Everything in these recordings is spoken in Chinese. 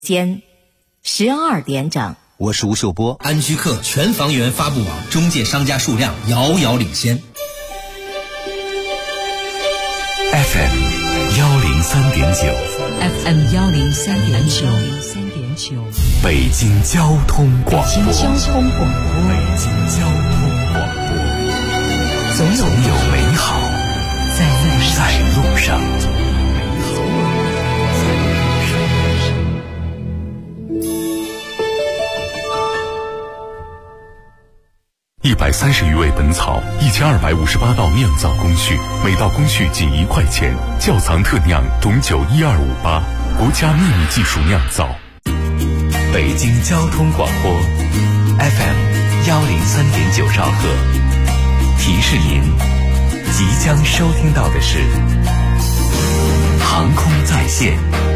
间12点整。 我是吴秀波。 安居客全房源发布网中介商家数量遥遥领先。 FM 103.9 FM 103.9 北京交通广播。 北京交通广播，总有美好在路上。130余味本草，1258道酿造工序，每道工序仅1块钱。窖藏特酿董酒12588，国家秘密技术酿造。北京交通广播 FM 103.9兆赫，提示您即将收听到的是航空在线。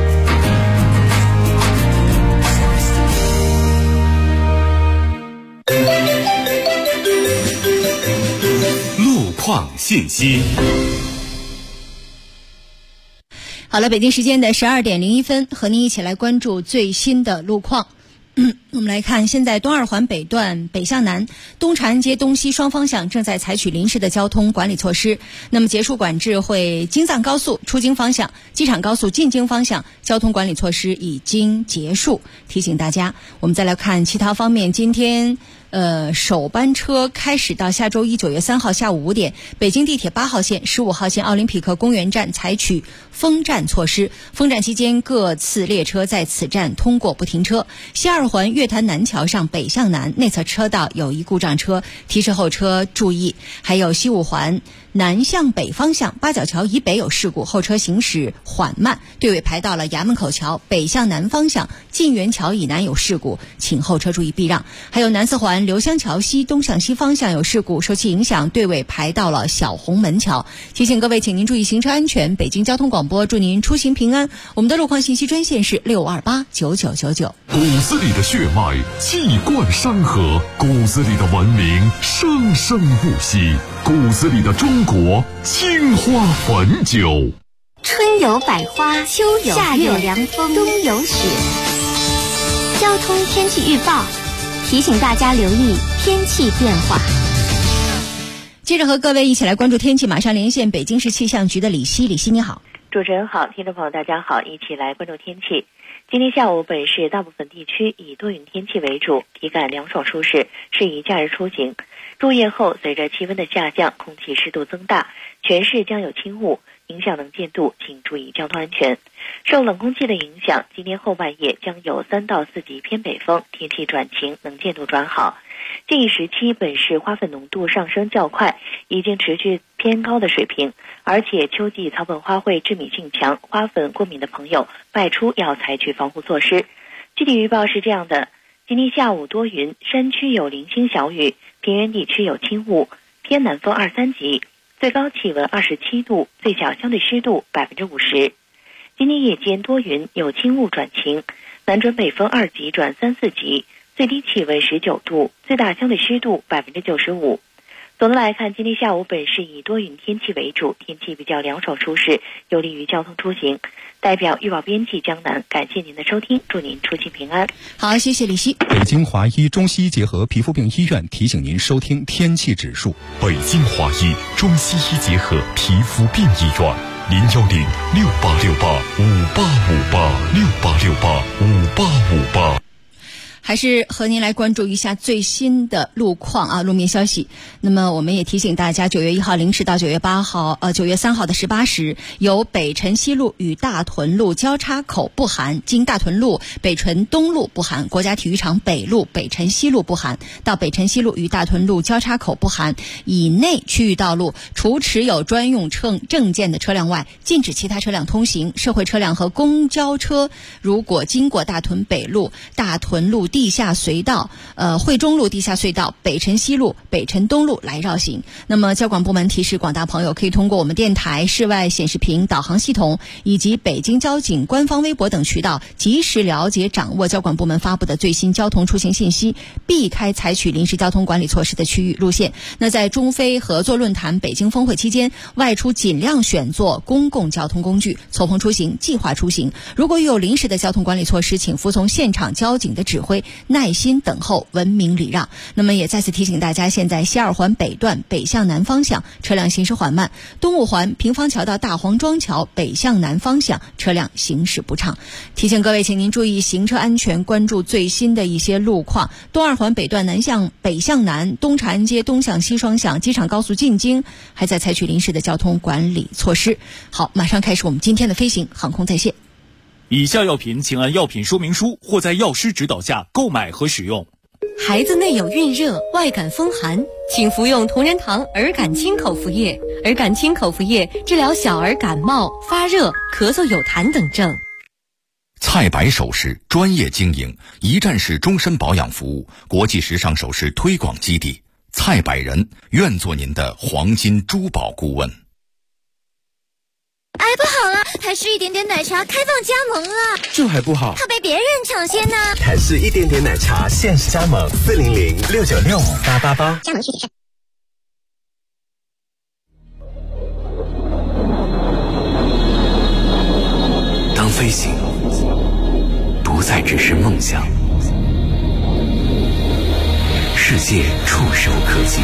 路况信息。 好了，北京时间的12点01分，和您一起来关注最新的路况。我们来看，现在东二环北段北向南、东长安街东西双方向正在采取临时的交通管理措施。那么结束管制会京藏高速出京方向、机场高速进京方向交通管理措施已经结束，提醒大家。我们再来看其他方面，今天首班车开始到下周一9月3号下午5点，北京地铁8号线、15号线奥林匹克公园站采取封站措施。封站期间，各次列车在此站通过不停车。西二环月坛南桥上北向南内侧车道有一故障车，提示后车注意。还有西五环南向北方向八角桥以北有事故，后车行驶缓慢，队尾排到了衙门口桥。北向南方向晋源桥以南有事故，请后车注意避让。还有南四环刘香桥西东向西方向有事故，受其影响，队尾排到了小红门桥。提醒各位，请您注意行车安全。北京交通广播祝您出行平安。我们的路况信息专线是6289999。 骨子里的血脉气贯山河，骨子里的文明生生不息，骨子里的中国青花汾酒。 春有百花，秋有夏有凉风，冬有雪。交通天气预报提醒大家留意天气变化。 接着和各位一起来关注天气，马上连线北京市气象局的李希。李希你好。 主持人好，听众朋友大家好，一起来关注天气。今天下午本市大部分地区以多云天气为主，体感凉爽舒适，适宜假日出行。入夜后随着气温的下降，空气湿度增大，全市将有轻雾，影响能见度，请注意交通安全。受冷空气的影响，今天后半夜将有3到4级偏北风，天气转晴，能见度转好。这一时期本市花粉浓度上升较快，已经持续偏高的水平，而且秋季草本花卉致敏性强，花粉过敏的朋友外出要采取防护措施。具体预报是这样的：今天下午多云，山区有零星小雨，平原地区有轻雾，偏南风2、3级，最高气温27度，最小相对湿度50%。今天夜间多云，有轻雾转晴，南转北风2级转3、4级，最低气温19度，最大相对湿度95%。总的来看，今天下午本市以多云天气为主，天气比较凉爽舒适，有利于交通出行。代表预报编辑江南，感谢您的收听，祝您出行平安。 好，谢谢李希。 北京华医中西医结合皮肤病医院提醒您收听天气指数。 北京华医中西医结合皮肤病医院，0106868585858，68685858。 还是和您来关注一下最新的路况啊，路面消息。那么我们也提醒大家，9月1号0时到9月3号的18时，由北辰西路与大屯路交叉口不含，经大屯路、北辰东路不含，国家体育场北路、北辰西路不含，到北辰西路与大屯路交叉口不含以内区域道路，除持有专用证件的车辆外，禁止其他车辆通行。社会车辆和公交车如果经过大屯北路、大屯路地下隧道、惠中路地下隧道、北辰西路、北辰东路来绕行。那么交管部门提示广大朋友，可以通过我们电台、室外显示屏、导航系统以及北京交警官方微博等渠道，及时了解掌握交管部门发布的最新交通出行信息，避开采取临时交通管理措施的区域路线。那在中非合作论坛北京峰会期间，外出尽量选坐公共交通工具，错峰出行，计划出行。如果有临时的交通管理措施，请服从现场交警的指挥，耐心等候，文明礼让。那么也再次提醒大家，现在西二环北段北向南方向车辆行驶缓慢，东五环平房桥到大黄庄桥北向南方向车辆行驶不畅。提醒各位，请您注意行车安全，关注最新的一些路况。东二环北段北向南，东长安街东向西双向，机场高速进京还在采取临时的交通管理措施。好，马上开始我们今天的飞行航空在线。 以下药品请按药品说明书或在药师指导下购买和使用。 孩子内有孕热、外感风寒，请服用同仁堂儿感清口服液。儿感清口服液治疗小儿感冒、发热、咳嗽有痰等症。 蔡白首饰专业经营，一站式终身保养服务，国际时尚首饰推广基地。蔡百人愿做您的黄金珠宝顾问。 哎，不好了，台式一点点奶茶开放加盟了， 这还不好， 怕被别人抢先呢。 台式一点点奶茶限时加盟，400-696-5888，加盟具体看。 当飞行不再只是梦想，世界触手可及，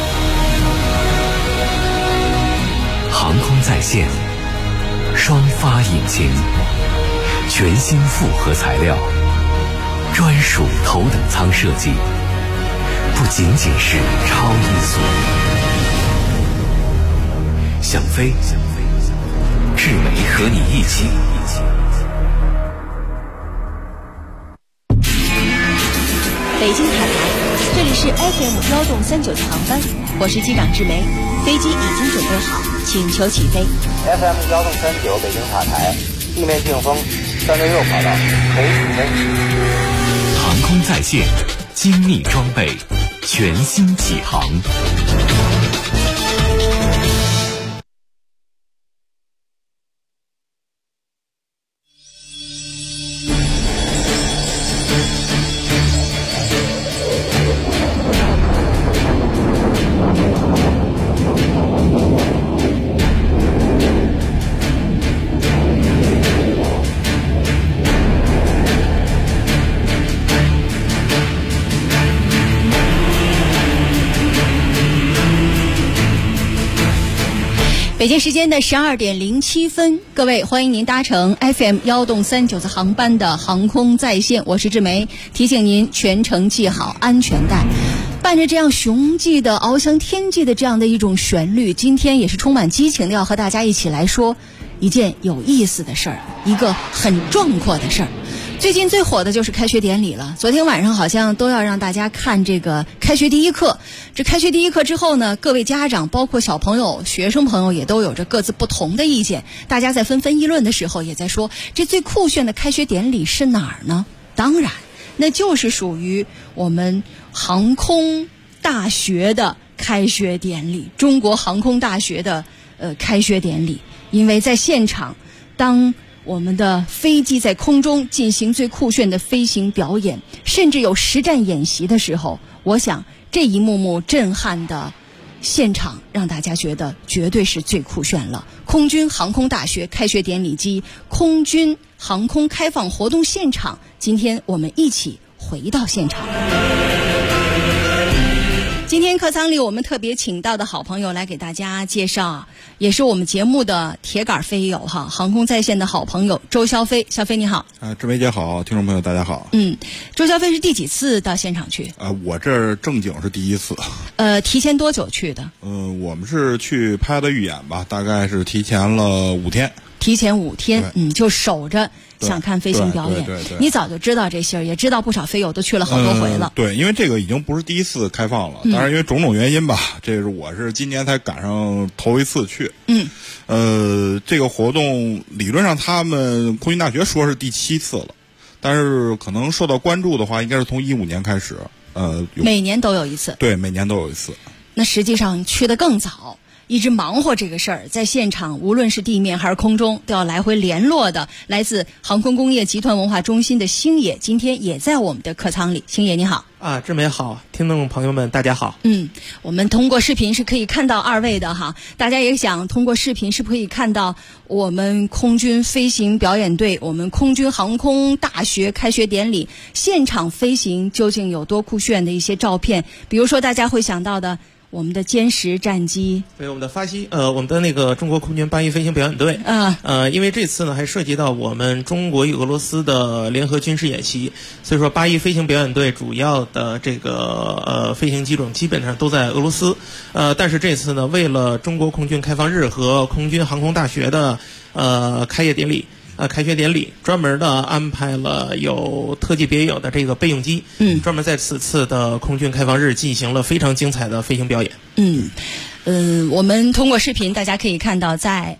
航空在线，双发引擎，全新复合材料，专属头等舱设计，不仅仅是超音速。想飞，志梅和你一起。 北京塔台，这里是 FM1.39的航班，我是机长志梅，飞机已经准备好，请求起飞。 FM1.39北京塔台，地面净风366跑道，可以起飞。 航空在线，精密装备，全新起航。 北京时间的12:07，各位欢迎您搭乘 FM1.39的航班的航空在线，我是志梅，提醒您全程系好安全带。伴着这样雄鸡的翱翔天际的这样的一种旋律，今天也是充满激情的，要和大家一起来说一件有意思的事儿，一个很壮阔的事儿。最近最火的就是开学典礼了，昨天晚上好像都要让大家看这个开学第一课。这开学第一课之后呢，各位家长包括小朋友、学生朋友也都有着各自不同的意见，大家在纷纷议论的时候也在说，这最酷炫的开学典礼是哪儿呢？当然那就是属于我们航空大学的开学典礼，中国航空大学的开学典礼。因为在现场，当我们的飞机在空中进行最酷炫的飞行表演，甚至有实战演习的时候，我想这一幕幕震撼的现场让大家觉得绝对是最酷炫了。空军航空大学开学典礼及空军航空开放活动现场，今天我们一起回到现场。今天客舱里我们特别请到的好朋友来给大家介绍，也是我们节目的铁杆飞友哈，航空在线的好朋友周肖飞。肖飞你好。 志梅姐好，听众朋友大家好。 周肖飞是第几次到现场去？ 我这正经是第一次。 提前多久去的？ 我们是去拍的预演吧，大概是提前了5天。 提前5天，就守着想看飞行表演。 对， 你早就知道这些，也知道不少飞友都去了好多回了。 对，因为这个已经不是第一次开放了，当然因为种种原因吧，我是今年才赶上头一次去。这个活动理论上他们空军大学说是第7次了， 但是可能受到关注的话，应该是从15年开始， 每年都有一次。 对，每年都有一次。 那实际上去得更早。一直忙活这个事儿，在现场无论是地面还是空中都要来回联络的，来自航空工业集团文化中心的星野，今天也在我们的客舱里。星野你好。 志梅好，听众朋友们大家好。 我们通过视频是可以看到二位的哈，大家也想通过视频是不是可以看到我们空军飞行表演队，我们空军航空大学开学典礼现场飞行究竟有多酷炫的一些照片，比如说大家会想到的我们的歼10战机， 对，我们的我们的那个中国空军8翼飞行表演队，因为这次呢还涉及到我们中国与俄罗斯的联合军事演习，所以说8翼飞行表演队主要的这个飞行机种基本上都在俄罗斯，但是这次呢，为了中国空军开放日和空军航空大学的开学典礼，专门的安排了有特技别有的这个备用机，专门在此次的空军开放日进行了非常精彩的飞行表演。 我们通过视频大家可以看到，在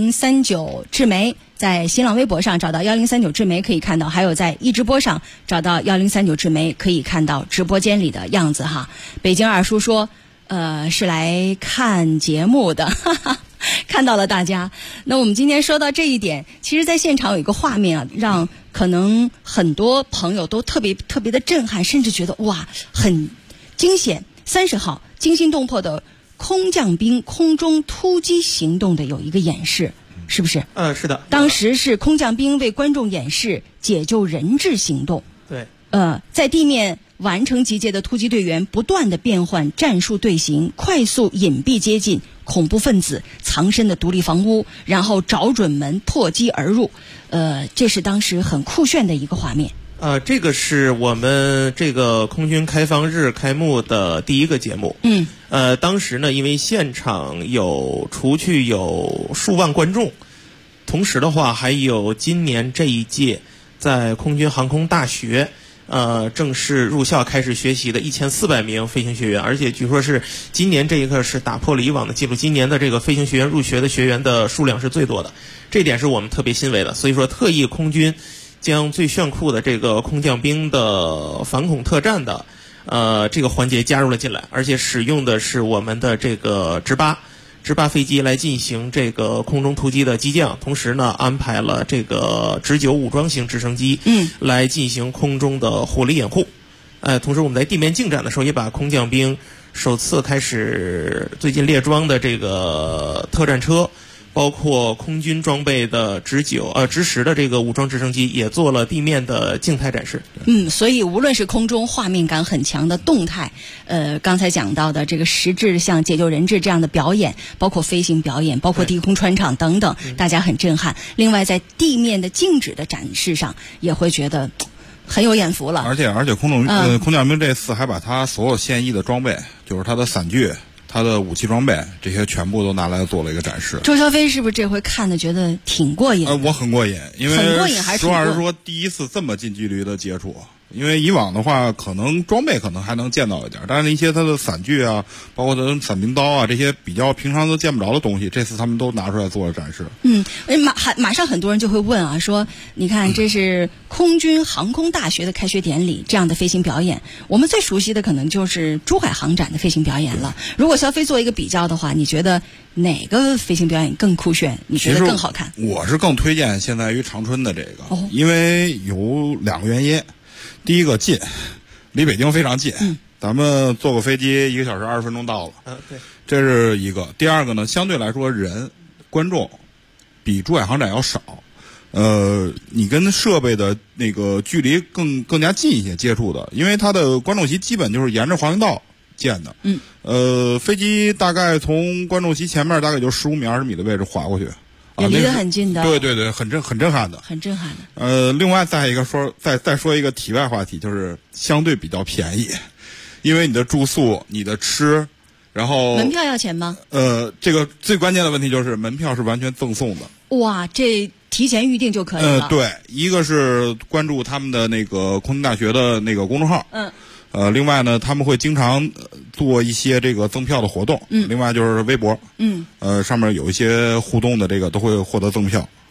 1039智媒，在新浪微博上找到1039智媒可以看到，还有在一直播上找到1039智媒可以看到直播间里的样子哈。北京二叔说，是来看节目的，哈哈。看到了大家。那我们今天说到这一点，其实在现场有一个画面啊，让可能很多朋友都特别的震撼，甚至觉得哇很惊险。30号惊心动魄的空降兵空中突击行动的有一个演示，是不是？ 是的。 当时是空降兵为观众演示解救人质行动。 对。 在地面完成集结的突击队员不断的变换战术队形，快速隐蔽接近恐怖分子藏身的独立房屋，然后找准门破击而入。这是当时很酷炫的一个画面。 这个是我们这个空军开放日开幕的第一个节目。当时呢，因为现场除去有数万观众，同时的话还有今年这一届在空军航空大学正式入校开始学习的1400名飞行学员，而且据说是今年这一刻是打破了以往的记录，今年的这个飞行学院入学的学员的数量是最多的，这点是我们特别欣慰的。所以说特意空军将最炫酷的这个空降兵的反恐特战的这个环节加入了进来，而且使用的是我们的这个直8飞机来进行这个空中突击的机降，同时呢安排了这个直9武装型直升机来进行空中的火力掩护。同时我们在地面进展的时候也把空降兵首次开始最近列装的这个特战车，包括空军装备的直10的这个武装直升机也做了地面的静态展示。 所以无论是空中画面感很强的动态，刚才讲到的这个实质像解救人质这样的表演，包括飞行表演，包括低空穿场等等，大家很震撼。另外在地面的静止的展示上也会觉得很有眼福了。 而且空降兵这次还把他所有现役的装备，就是他的伞具，他的武器装备，这些全部都拿来做了一个展示。 周小飞是不是这回看的觉得挺过瘾？ 我很过瘾，因为很过瘾还是实话实说，第一次这么近距离的接触。因为以往的话，可能装备可能还能见到一点，但是一些他的伞具啊，包括他的伞兵刀啊，这些比较平常都见不着的东西，这次他们都拿出来做了展示。 马上很多人就会问啊，说你看这是空军航空大学的开学典礼这样的飞行表演，我们最熟悉的可能就是珠海航展的飞行表演了。如果肖飞做一个比较的话，你觉得哪个飞行表演更酷炫？你觉得更好看？ 我是更推荐现在于长春的这个，因为有2个原因。第一个近，离北京非常近，咱们坐个飞机1个小时20分钟到了， 对， 这是一个。第二个呢，相对来说观众比珠海航展要少，你跟设备的那个距离更加近一些接触的，因为它的观众席基本就是沿着滑行道建的，飞机大概从观众席前面大概就15米20米的位置滑过去。 也离得很近的， 对，很震撼的， 很震撼的。 另外再说一个题外话题，就是相对比较便宜，因为你的住宿、你的吃，然后门票要钱吗？ 这个最关键的问题就是门票是完全赠送的。 哇，这提前预定就可以了。 对，一个是关注他们的那个空军大学的那个公众号，另外呢，他们会经常做一些这个赠票的活动，另外就是微博，上面有一些互动的这个都会获得赠票。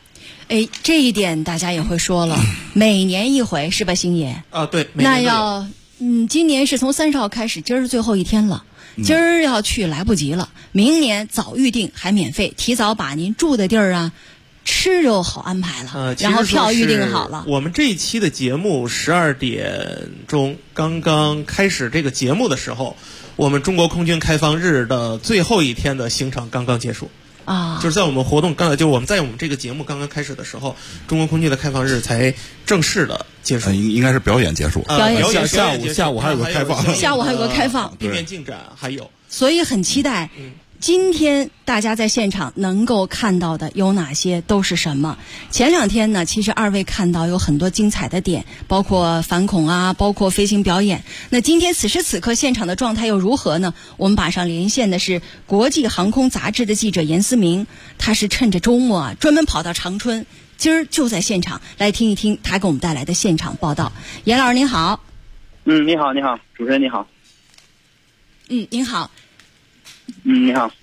哎，这一点大家也会说了，每年一回是吧，星爷？ 啊，对。 那要今年是从30号开始，今儿是最后一天了。今儿要去来不及了，明年早预定还免费，提早把您住的地儿啊、吃就好安排了，然后票预定好了。 我们这一期的节目12点钟刚刚开始这个节目的时候，我们中国空军开放日的最后一天的行程刚刚结束。就是在我们活动就是我们在我们这个节目刚刚开始的时候，中国空军的开放日才正式的结束。 应该是表演结束。 表演下午还有个开放。 下午还有个开放。 地面进展还有。 所以很期待。今天大家在现场能够看到的有哪些，都是什么？前2天呢，其实2位看到有很多精彩的点，包括反恐啊，包括飞行表演。那今天此时此刻现场的状态又如何呢？我们马上连线的是国际航空杂志的记者严思明，他是趁着周末啊，专门跑到长春，今儿就在现场来听一听他给我们带来的现场报道。严老师您好。 你好，主持人你好。 您好。 你好。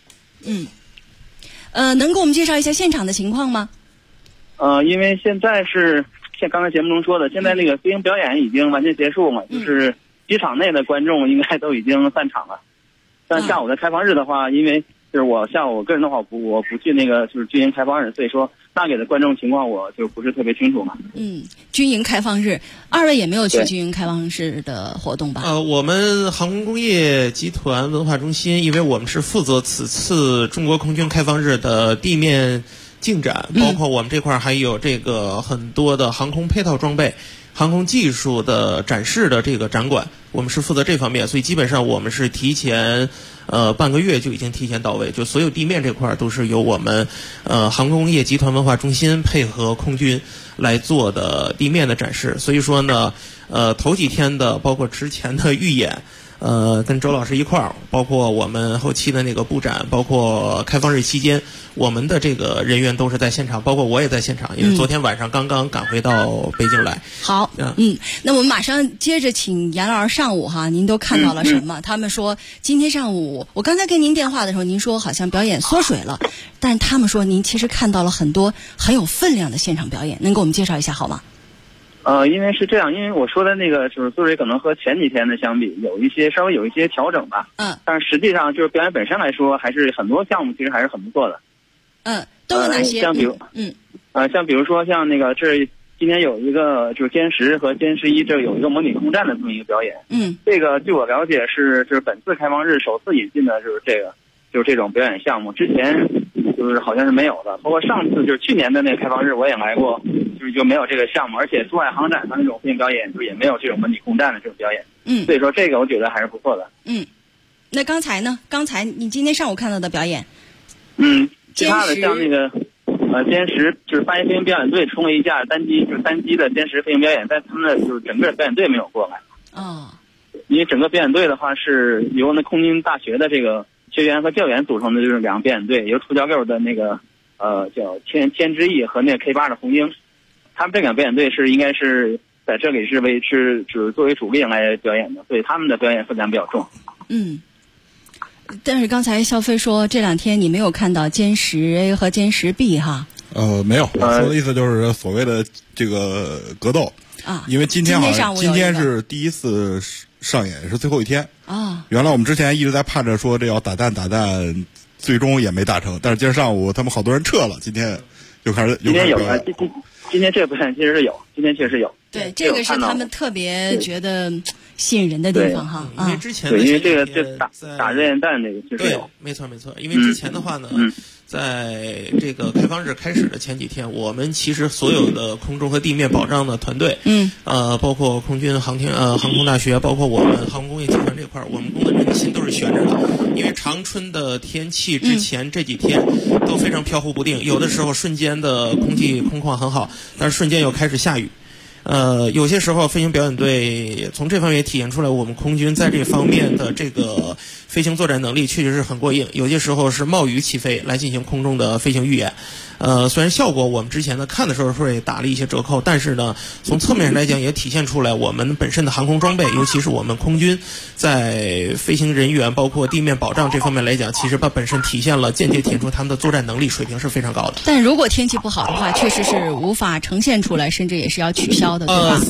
能给我们介绍一下现场的情况吗？ 因为现在是像刚才节目中说的，现在那个飞行表演已经完全结束嘛，就是机场内的观众应该都已经散场了。但下午的开放日的话，因为就是我个人的话，我不去那个就是军营开放日，所以说大概的观众情况我就不是特别清楚嘛。 军营开放日，2位也没有去军营开放日的活动吧？ 我们航空工业集团文化中心，因为我们是负责此次中国空军开放日的地面进展，包括我们这块还有这个很多的航空配套装备、航空技术的展示的这个展馆，我们是负责这方面，所以基本上我们是提前半个月就已经提前到位，就所有地面这块都是由我们航空工业集团文化中心配合空军来做的地面的展示。所以说呢，头几天的包括之前的预演，跟周老师一块儿，包括我们后期的那个布展，包括开放日期间，我们的这个人员都是在现场，包括我也在现场，因为昨天晚上刚刚赶回到北京来。 好，那我们马上接着请严老师上午哈，您都看到了什么？他们说今天上午，我刚才跟您电话的时候，您说好像表演缩水了，但他们说您其实看到了很多很有分量的现场表演，能给我们介绍一下好吗？ 因为是这样，因为我说的那个就是缩水可能和前几天的相比稍微有一些调整吧。但是实际上就是表演本身来说，还是很多项目其实还是很不错的。 都有哪些？ 像比如说像那个今天有一个就是歼10和歼11，这有一个模拟空战的这么一个表演。这个据我了解就是本次开放日首次引进的就是这种表演项目，之前就是好像是没有的，包括上次就是去年的那个开放日我也来过，就没有这个项目，而且珠海航展上那种飞行表演就也没有这种模拟空战的这种表演。所以说这个我觉得还是不错的。 那刚才呢？刚才你今天上午看到的表演？ 其他的像那个歼10就是八一飞行表演队冲了一架单机的歼10飞行表演，但他们的就是整个表演队没有过来。因为整个表演队的话是由那空军大学的这个学员和教员组成的，就是2个表演队，由出交6的那个叫千之翼和那个 K8的红鹰，他们这2个表演队应该是在这里是作为主力来表演的，所以他们的表演分量比较重。 但是刚才肖飞说这2天你没有看到歼10A 和歼10B 哈？ 没有，我说的意思就是所谓的这个格斗因为今天是第一次上演，是最后一天原来我们之前一直在盼着说这要打蛋，最终也没打成，但是今天上午他们好多人撤了，今天就开始今天有了，今天这个表演其实是有，今天确实有。 对，这个是他们特别觉得吸引人的地方哈。 因为之前因为这个打热焰弹这个确实有。 没错。因为之前的话呢，在这个开放日开始的前几天，我们其实所有的空中和地面保障的团队，包括空军航空大学，包括我们航空工业集团这块，我们工作人员的心都是悬着的。因为长春的天气之前这几天都非常飘忽不定，有的时候瞬间的空气空旷很好，但是瞬间又开始下雨。有些时候飞行表演队从这方面也体现出来，我们空军在这方面的这个飞行作战能力确实是很过硬。有些时候是冒雨起飞来进行空中的飞行预演， 虽然效果我们之前呢看的时候会打了一些折扣，但是呢从侧面上来讲也体现出来我们本身的航空装备，尤其是我们空军在飞行人员包括地面保障这方面来讲，其实它本身体现了间接体现出他们的作战能力水平是非常高的。 但如果天气不好的话，确实是无法呈现出来，甚至也是要取消的，对吧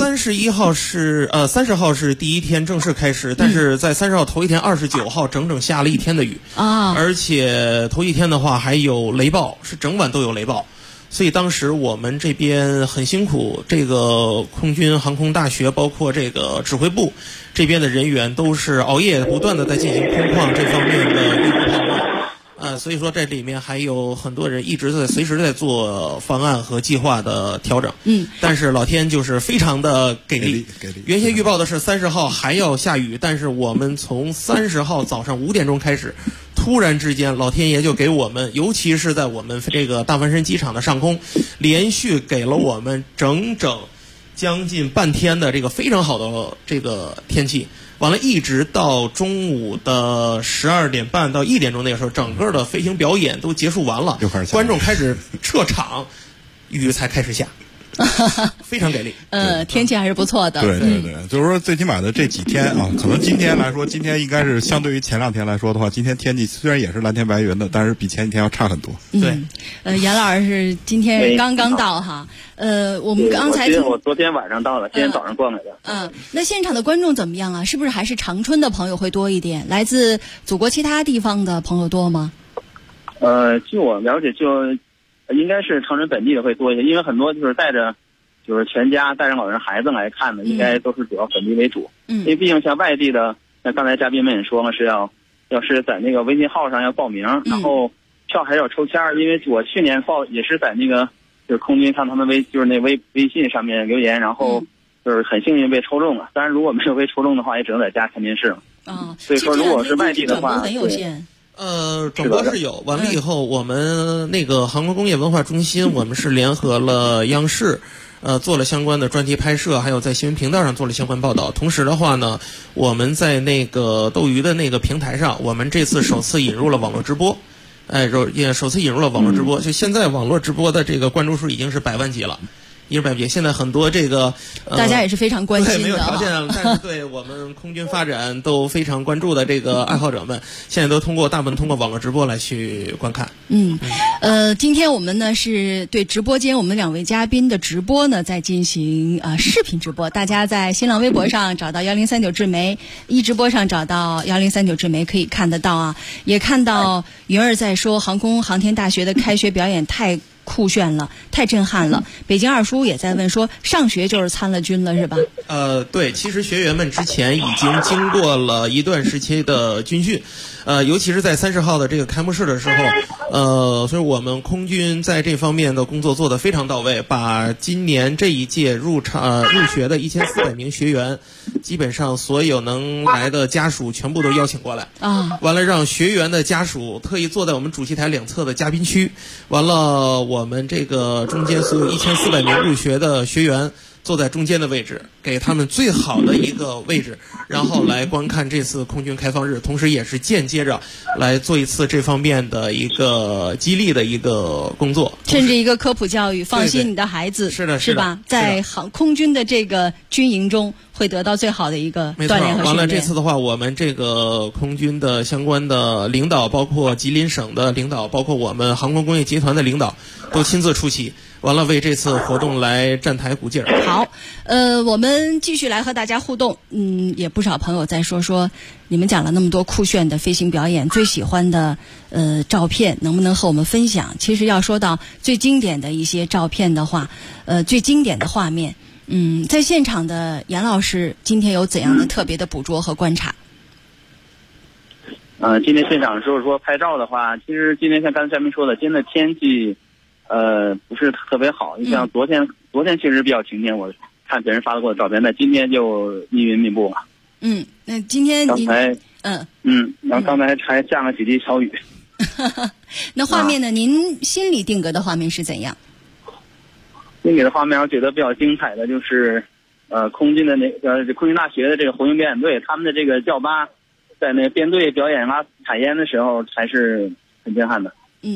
？30号是第一天正式开始，但是在30号头一天29号整整下了1天的雨啊， 而且头一天的话还有雷暴，是整晚都有雷暴，所以当时我们这边很辛苦，这个空军航空大学包括这个指挥部这边的人员都是熬夜不断的在进行空旷这方面的预估判断。所以说这里面还有很多人一直随时在做方案和计划的调整。但是老天就是非常的给力。原先预报的是30号还要下雨，但是我们从30号早上5点钟开始，突然之间老天爷就给我们，尤其是在我们这个大梵山机场的上空，连续给了我们整整将近半天的这个非常好的这个天气。完了，一直到中午的12点半到1点钟那个时候，整个的飞行表演都结束完了，观众开始撤场，雨才开始下。非常给力。 天气还是不错的。 对对对，就是说最起码的这几天啊，可能今天来说，今天应该是相对于前2天来说的话，今天天气虽然也是蓝天白云的，但是比前几天要差很多。 对， 严老师今天刚刚到哈，我们刚才我昨天晚上到了，今天早上过来的。 那现场的观众怎么样啊？是不是还是长春的朋友会多一点？来自祖国其他地方的朋友多吗？ 据我了解，就应该是长春本地的会多一些，因为很多就是带着就是全家带着老人孩子来看的，应该都是主要本地为主。因为毕竟像外地的，像刚才嘉宾们也说了，是要是在那个微信号上要报名，然后票还要抽签儿。因为我去年报也是在那个就是空军看他们微信上面留言，然后就是很幸运被抽中了。当然如果没有被抽中的话，也只能在家看电视了。所以说如果是外地的话， 很有限。 转播是有，完了以后，我们那个航空工业文化中心，我们是联合了央视，做了相关的专题拍摄，还有在新闻频道上做了相关报道。同时的话呢，我们在那个斗鱼的那个平台上，我们这次首次引入了网络直播，也首次引入了网络直播。就现在网络直播的这个关注数已经是100万级了。现在很多这个大家也是非常关心的， 没有条件，但是对我们空军发展都非常关注的这个爱好者们，现在都大部分通过网络直播来去观看。 今天我们呢是对直播间我们2位嘉宾的直播呢在进行视频直播，大家在新浪微博上找到1039智媒，一直播上找到1039智媒可以看得到啊，也看到云儿在说航空航天大学的开学表演太酷炫了，太震撼了。北京二叔也在问说，上学就是参了军了是吧？ 对，其实学员们之前已经经过了一段时期的军训，尤其是在30号的这个开幕式的时候，所以我们空军在这方面的工作做得非常到位，把今年这一届入学的1400名学员，基本上所有能来的家属全部都邀请过来啊，完了让学员的家属特意坐在我们主席台2侧的嘉宾区，完了我们这个中间所有1400名入学的学员坐在中间的位置，给他们最好的一个位置，然后来观看这次空军开放日，同时也是间接着来做一次这方面的一个激励的一个工作， 甚至一个科普教育，放心你的孩子，是吧？在空军的这个军营中会得到最好的一个锻炼和训练。 完了这次的话，我们这个空军的相关的领导，包括吉林省的领导，包括我们航空工业集团的领导，都亲自出席。完了，为这次活动来站台鼓劲儿。 好，我们继续来和大家互动。也不少朋友在说你们讲了那么多酷炫的飞行表演，最喜欢的照片能不能和我们分享？其实要说到最经典的一些照片的话，最经典的画面，在现场的严老师今天有怎样的特别的捕捉和观察？ 今天现场就是说拍照的话，其实今天像刚才嘉宾说的，今天的天气不是特别好，你像昨天确实比较晴天，我看别人发过的照片，那今天就密云密布了。 那今天刚才然后刚才还下了几滴小雨。 那画面呢？您心里定格的画面是怎样？ 心里的画面我觉得比较精彩的就是空军的空军大学的这个红鹰表演队，他们的这个教巴在那编队表演拉踩烟的时候还是很震撼的。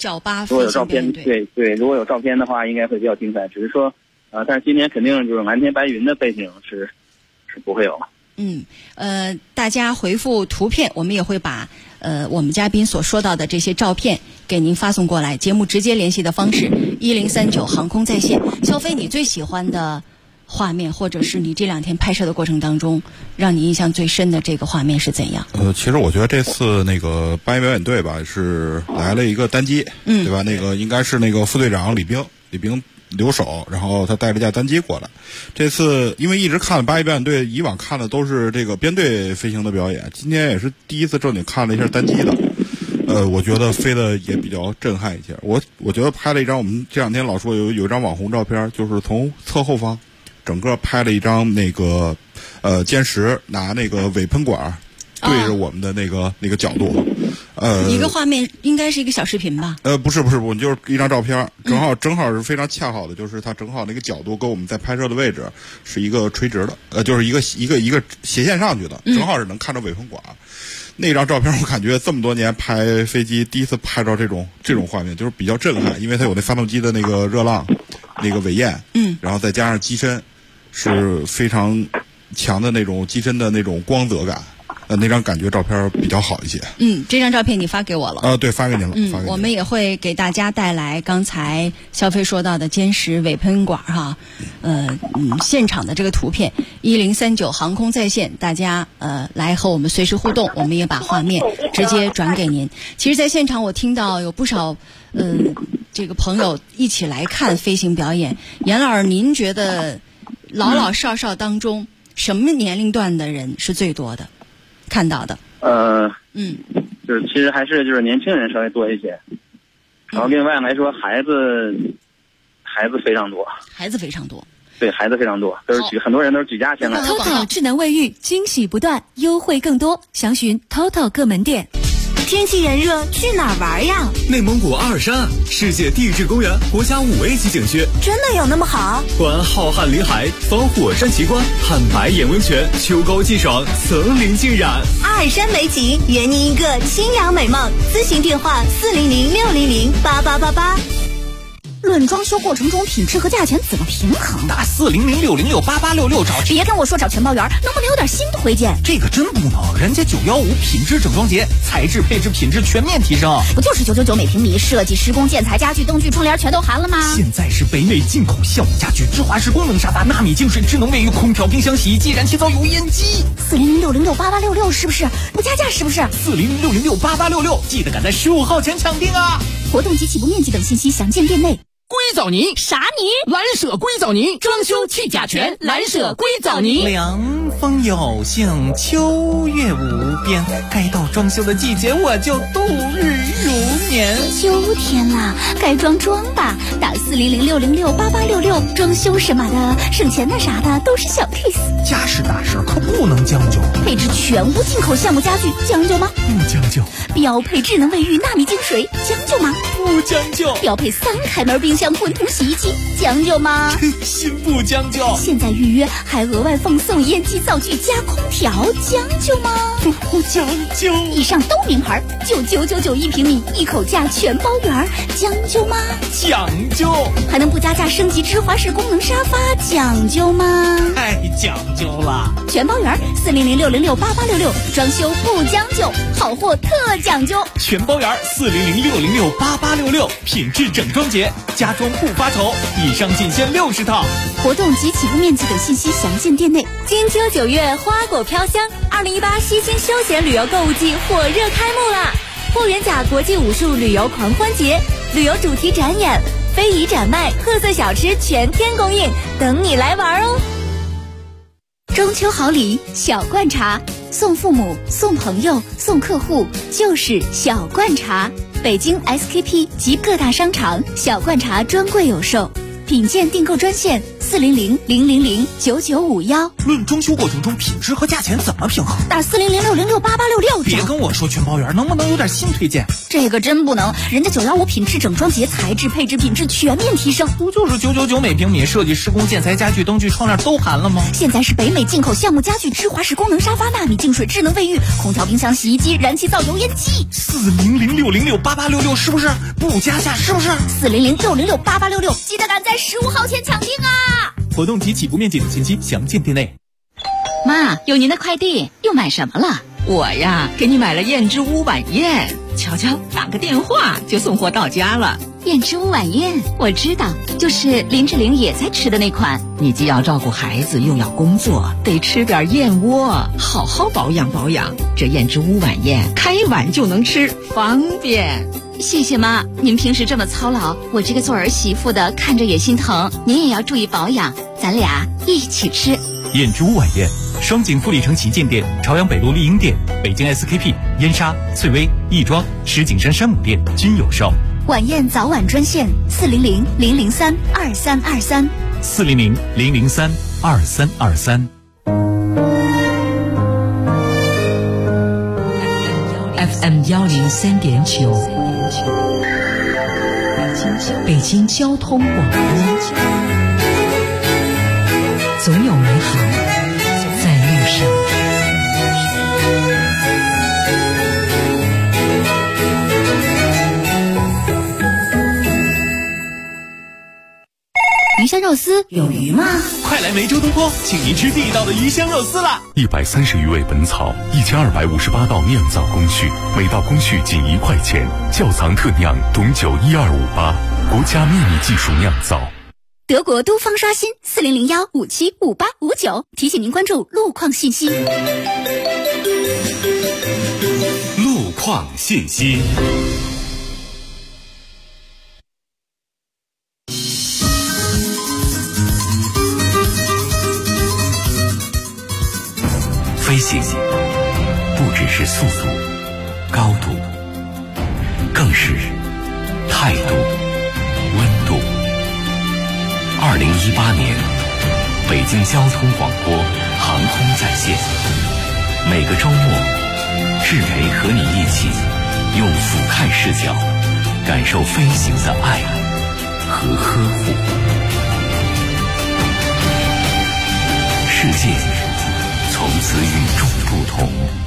角八如果有照片，对，如果有照片的话，应该会比较精彩。只是说，但是今年肯定就是蓝天白云的背景是不会有了。 大家回复图片，我们也会把我们嘉宾所说到的这些照片给您发送过来。节目直接联系的方式1039航空在线。肖飞，你最喜欢的画面，或者是你这2天拍摄的过程当中，让你印象最深的这个画面是怎样？ 其实我觉得这次那个八一表演队吧，是来了一个单机，对吧？那个应该是那个副队长李兵留守，然后他带了架单机过来。这次因为一直看了八一表演队，以往看的都是这个编队飞行的表演，今天也是第一次正经看了一下单机的。我觉得飞的也比较震撼一些。我觉得拍了一张，我们这2天老说有一张网红照片，就是从侧后方整个拍了一张那个歼10拿那个尾喷管对着我们的那个角度。 一个画面应该是一个小视频吧？ 不是，我就是一张照片，正好是非常恰好的，就是它正好那个角度跟我们在拍摄的位置是一个垂直的，就是一个斜线上去的，正好是能看着尾喷管。那张照片我感觉这么多年拍飞机第一次拍到这种画面，就是比较震撼，因为它有那发动机的那个热浪，那个尾焰，然后再加上机身是非常强的那种机身的那种光泽感。那张感觉照片比较好一些。 这张照片你发给我了。 对，发给您了。 我们也会给大家带来刚才肖飞说到的歼10尾喷管哈，现场的这个图片。1039航空在线，大家来和我们随时互动，我们也把画面直接转给您。其实，在现场我听到有不少这个朋友一起来看飞行表演。严老师，您觉得老少当中什么年龄段的人是最多的？看到的， 就是其实还是就是年轻人稍微多一些，然后另外来说孩子非常多，对，孩子非常多，都是很多人都是举家前来。 TOTO 智能卫浴，惊喜不断，优惠更多，详询 TOTO 各门店。 天气炎热，去哪儿玩呀？ 内蒙古阿尔山，世界地质公园，国家5A 级景区。 真的有那么好？ 观浩瀚林海，访火山奇观，看白眼温泉，秋高气爽，层林尽染。 阿尔山美景，圆您一个清凉美梦。咨询电话400-600-8888。论装修过程中品质和价钱怎么平衡？ 打400-606-8866找。 别跟我说找全包员，能不能有点新的推荐？ 这个真不能，人家915品质整装节，材质配置品质全面提升。 不就是999每平米，设计施工建材家具灯具窗帘全都含了吗？ 现在是北美进口酵母家具、芝华士功能沙发、纳米净水、智能卫浴、空调、冰箱、洗衣机、燃气灶、油烟机。 400-606-8866是不是？不加价是不是 ？400-606-8866，记得赶在15号前抢定啊！ 活动及起步面积等信息详见店内。 硅藻泥啥泥？ 蓝舍硅藻泥，装修去甲醛，蓝舍硅藻泥。凉风有幸，秋月无边，该到装修的季节，我就度日如年。 秋天了，该装吧，打400-606-8866，装修什么的，省钱的啥的都是小 case。 家事大事可不能将就， 配置全屋进口橡木家具，将就吗？ 不将就。 标配智能卫浴、纳米净水，将就吗？ 不将就。 标配3开门冰箱、混同洗衣机，将就吗？ 心不将就。 现在预约还额外奉送烟机灶具加空调，将就吗？ 不将就。 以上都名牌，99991平米，一口价全包圆，将就吗？ 讲究。 还能不加价升级芝华士功能沙发，讲究吗？ 太讲究了。 全包圆400-606-8866，装修不将就，好货特讲究。 全包圆400-606-8866，品质整装节，家装不发愁。以上仅限60套。 活动及起步面积等信息详见店内。 金秋9月，花果飘香，2018西青休闲旅游购物季火热开幕啦！霍元甲国际武术旅游狂欢节，旅游主题展演、非遗展卖、特色小吃全天供应，等你来玩哦！ 中秋好礼，小罐茶，送父母、送朋友、送客户，就是小罐茶。北京 SKP 及各大商场小罐茶专柜有售。 品鉴订购专线400-000-9951。 论装修过程中品质和价钱怎么平衡？ 打400-606-8866。 别跟我说全包圆，能不能有点新推荐？ 这个真不能，人家915品质整装节材质配置品质全面提升。 不就是999每平米，设计施工建材家具灯具窗帘都含了吗？ 现在是北美进口橡木家具、芝华士功能沙发、纳米净水智能卫浴、空调、冰箱、洗衣机、燃气灶、油烟机。 400-606-8866是不是？不加价是不是 ？400-606-8866，记得赶在15号前抢订啊！ 活动及起步面积等信息详见店内。 妈，有您的快递，又买什么了？我呀，给你买了燕之屋晚宴，瞧瞧，打个电话就送货到家了。 燕之屋晚宴，我知道，就是林志玲也在吃的那款。 你既要照顾孩子，又要工作，得吃点燕窝，好好保养保养。这燕之屋晚宴，开碗就能吃，方便。 谢谢妈，您平时这么操劳，我这个做儿媳妇的看着也心疼。您也要注意保养，咱俩一起吃。 燕之屋晚宴，双井富力城旗舰店、朝阳北路丽婴店、北京 SKP、燕莎、翠微、亦庄、石景山山姆店均有售。 晚宴早晚专线400-003-2323。 400-003-2323。 FM 103.9，北京交通广播，总有美好在路上。 鱼香肉丝有鱼吗？ 快来梅州东坡，请您吃地道的鱼香肉丝啦 ！130余味本草，1258道酿造工序，每道工序仅1块钱，窖藏特酿，董酒12588，国家秘密技术酿造。 德国都方刷新400-575859，提醒您关注路况信息。 路况信息。飞行不只是速度、高度，更是态度、温度。2018年，北京交通广播航空在线，每个周末，志培和你一起用俯瞰视角，感受飞行的爱和呵护。世界从此与众不同。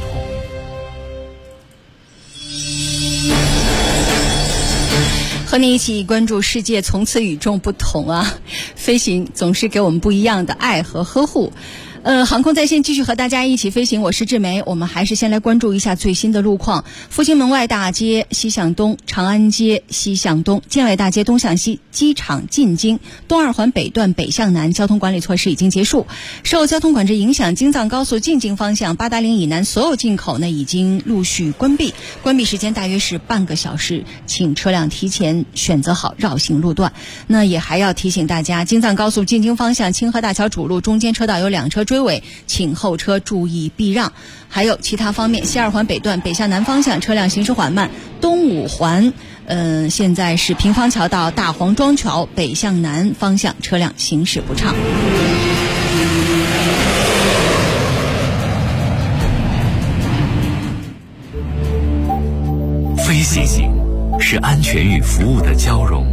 和你一起关注世界从此与众不同啊！飞行总是给我们不一样的爱和呵护。航空在线继续和大家一起飞行，我是志梅。我们还是先来关注一下最新的路况。复兴门外大街西向东，长安街西向东，建外大街东向西，机场进京，东二环北段北向南交通管理措施已经结束。受交通管制影响，京藏高速进京方向八达岭以南所有进口呢已经陆续关闭，关闭时间大约是半个小时，请车辆提前选择好绕行路段。那也还要提醒大家，京藏高速进京方向清河大桥主路中间车道有2车追尾，请后车注意避让。还有其他方面，西二环北段北向南方向车辆行驶缓慢，东五环现在是平房桥到大黄庄桥北向南方向车辆行驶不畅。 飞行是安全与服务的交融，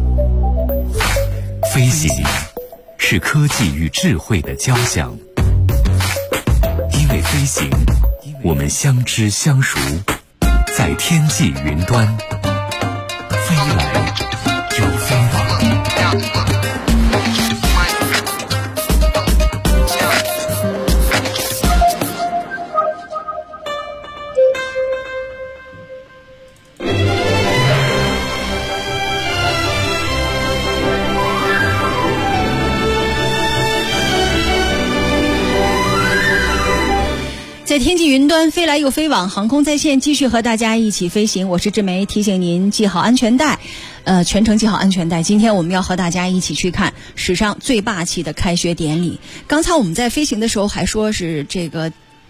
飞行是科技与智慧的交响。因为飞行，我们相知相熟，在天际云端飞来又飞往。 在天际云端飞来又飞往，航空在线继续和大家一起飞行。我是志梅，提醒您系好安全带，全程系好安全带。今天我们要和大家一起去看史上最霸气的开学典礼。刚才我们在飞行的时候还说是这个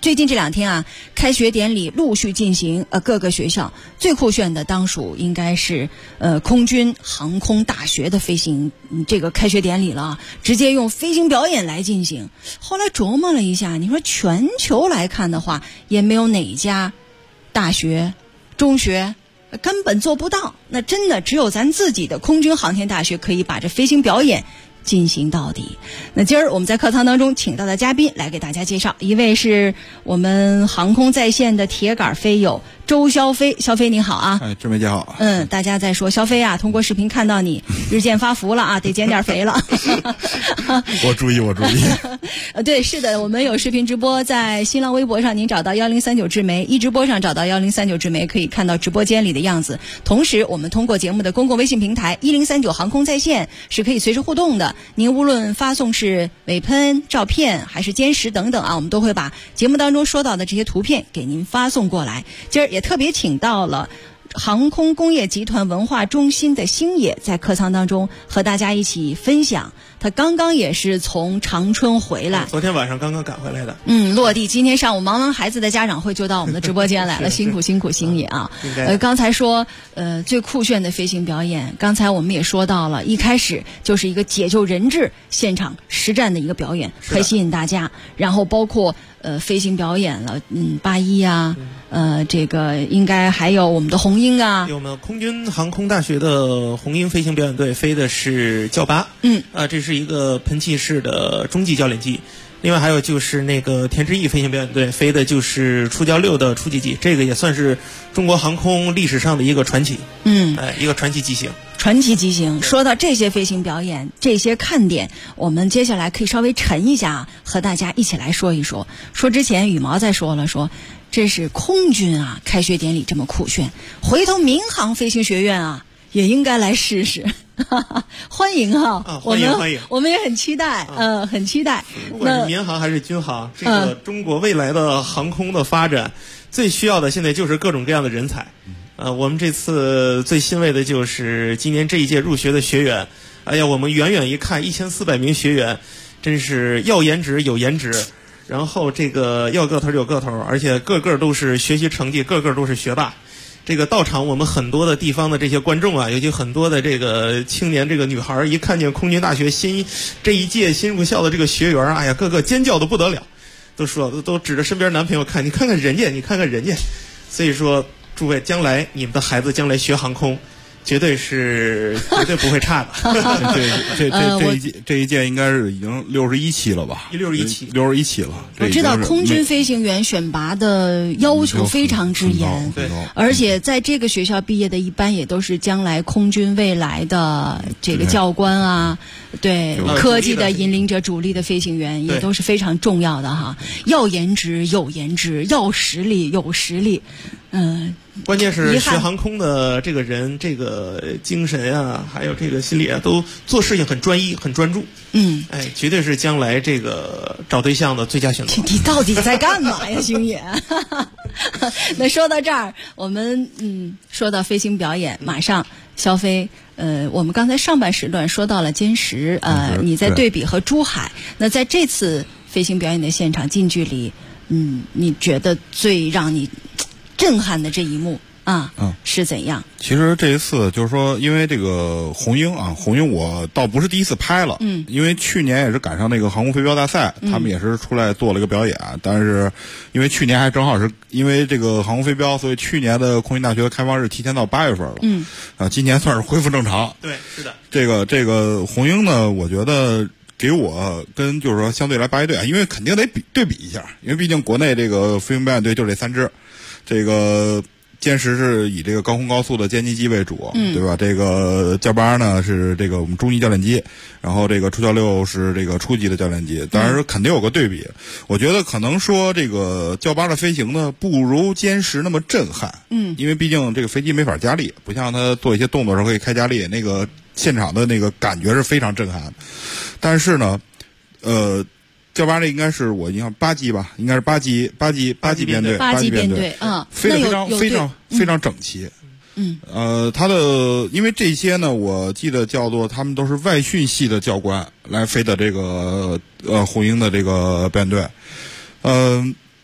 最近这2天啊，开学典礼陆续进行，各个学校最酷炫的当属应该是空军航空大学的飞行这个开学典礼了，直接用飞行表演来进行。后来琢磨了一下，你说全球来看的话，也没有哪家大学、中学根本做不到，那真的只有咱自己的空军航天大学可以把这飞行表演进行到底。那今儿我们在课堂当中请到的嘉宾来给大家介绍，一位是我们航空在线的铁杆飞友周肖飞，肖飞你好啊！ 哎，志梅姐好。 大家在说肖飞啊，通过视频看到你日渐发福了啊，得减点肥了。 我注意。 对，是的，我们有视频直播，在新浪微博上您找到1039智梅，一直播上找到1039智梅，可以看到直播间里的样子。同时，我们通过节目的公共微信平台1039航空在线是可以随时互动的。您无论发送是尾喷、照片还是歼10等等啊，我们都会把节目当中说到的这些图片给您发送过来。今儿也特别请到了航空工业集团文化中心的星野，在课堂当中和大家一起分享。他刚刚也是从长春回来， 昨天晚上刚刚赶回来的。 落地。今天上午忙完孩子的家长会，就到我们的直播间来了，辛苦星野啊！刚才说最酷炫的飞行表演，刚才我们也说到了，一开始就是一个解救人质现场实战的一个表演，很吸引大家。然后包括飞行表演了，81啊，这个应该还有我们的红鹰啊， 有我们空军航空大学的红鹰飞行表演队飞的是教8，这是一个喷气式的中级教练机。另外还有就是那个田之翼飞行表演队飞的就是初教6的初级机，这个也算是中国航空历史上的一个传奇，一个传奇机型。 传奇机型。说到这些飞行表演，这些看点，我们接下来可以稍微沉一下，和大家一起来说一说。说之前羽毛在说了，说这是空军啊，开学典礼这么酷炫，回头民航飞行学院啊也应该来试试。欢迎哈！ 欢迎！ 我们也很期待，很期待。 不管是民航还是军航，这个中国未来的航空的发展，最需要的现在就是各种各样的人才。我们这次最欣慰的就是今年这一届入学的学员。哎呀，我们远远一看，1400名学员，真是要颜值有颜值，然后这个要个头有个头，而且个个都是学习成绩，个个都是学霸。这个到场我们很多的地方的这些观众啊，尤其很多的这个青年这个女孩，一看见空军大学这一届新入校的这个学员，哎呀，个个尖叫的不得了，都指着身边男朋友看，你看看人家，你看看人家。所以说，诸位，将来你们的孩子将来学航空，绝对不会差的。 这一届应该是已经61期了吧？61期了。 我知道空军飞行员选拔的要求非常之严，而且在这个学校毕业的一般也都是将来空军未来的这个教官啊，对科技的引领者、主力的飞行员也都是非常重要的哈。要颜值有颜值，要实力有实力。 关键是学航空的这个人，这个精神啊，还有这个心理啊，都做事情很专一、很专注。绝对是将来这个找对象的最佳选择。 你到底在干嘛呀，星野？那说到这儿，我们说到飞行表演，马上肖飞。我们刚才上半时段说到了歼10，你在对比和珠海。那在这次飞行表演的现场近距离，你觉得最让你震撼的这一幕是怎样？ 其实这一次就是说，因为这个红鹰我倒不是第一次拍了，因为去年也是赶上那个航空飞标大赛，他们也是出来做了一个表演，但是因为去年还正好是因为这个航空飞标，所以去年的空军大学的开放日提前到8月份了，今年算是恢复正常。 对，是的。 这个红鹰呢，我觉得给我跟就是说相对来8一队啊，因为肯定得对比一下，因为毕竟国内这个飞行表演队就这3支。这个歼10是以这个高空高速的歼击机为主，对吧？这个教8呢是这个我们中级教练机，然后这个初教6是这个初级的教练机，当然肯定有个对比。我觉得可能说这个教8的飞行呢不如歼10那么震撼，因为毕竟这个飞机没法加力，不像它做一些动作的时候可以开加力，那个现场的那个感觉是非常震撼的。但是呢，教8这应该是我印象8机吧，应该是8机编队 ，8机编队飞得非常整齐。它的因为这些呢，我记得叫做他们都是外训系的教官来飞的这个红鹰的这个编队。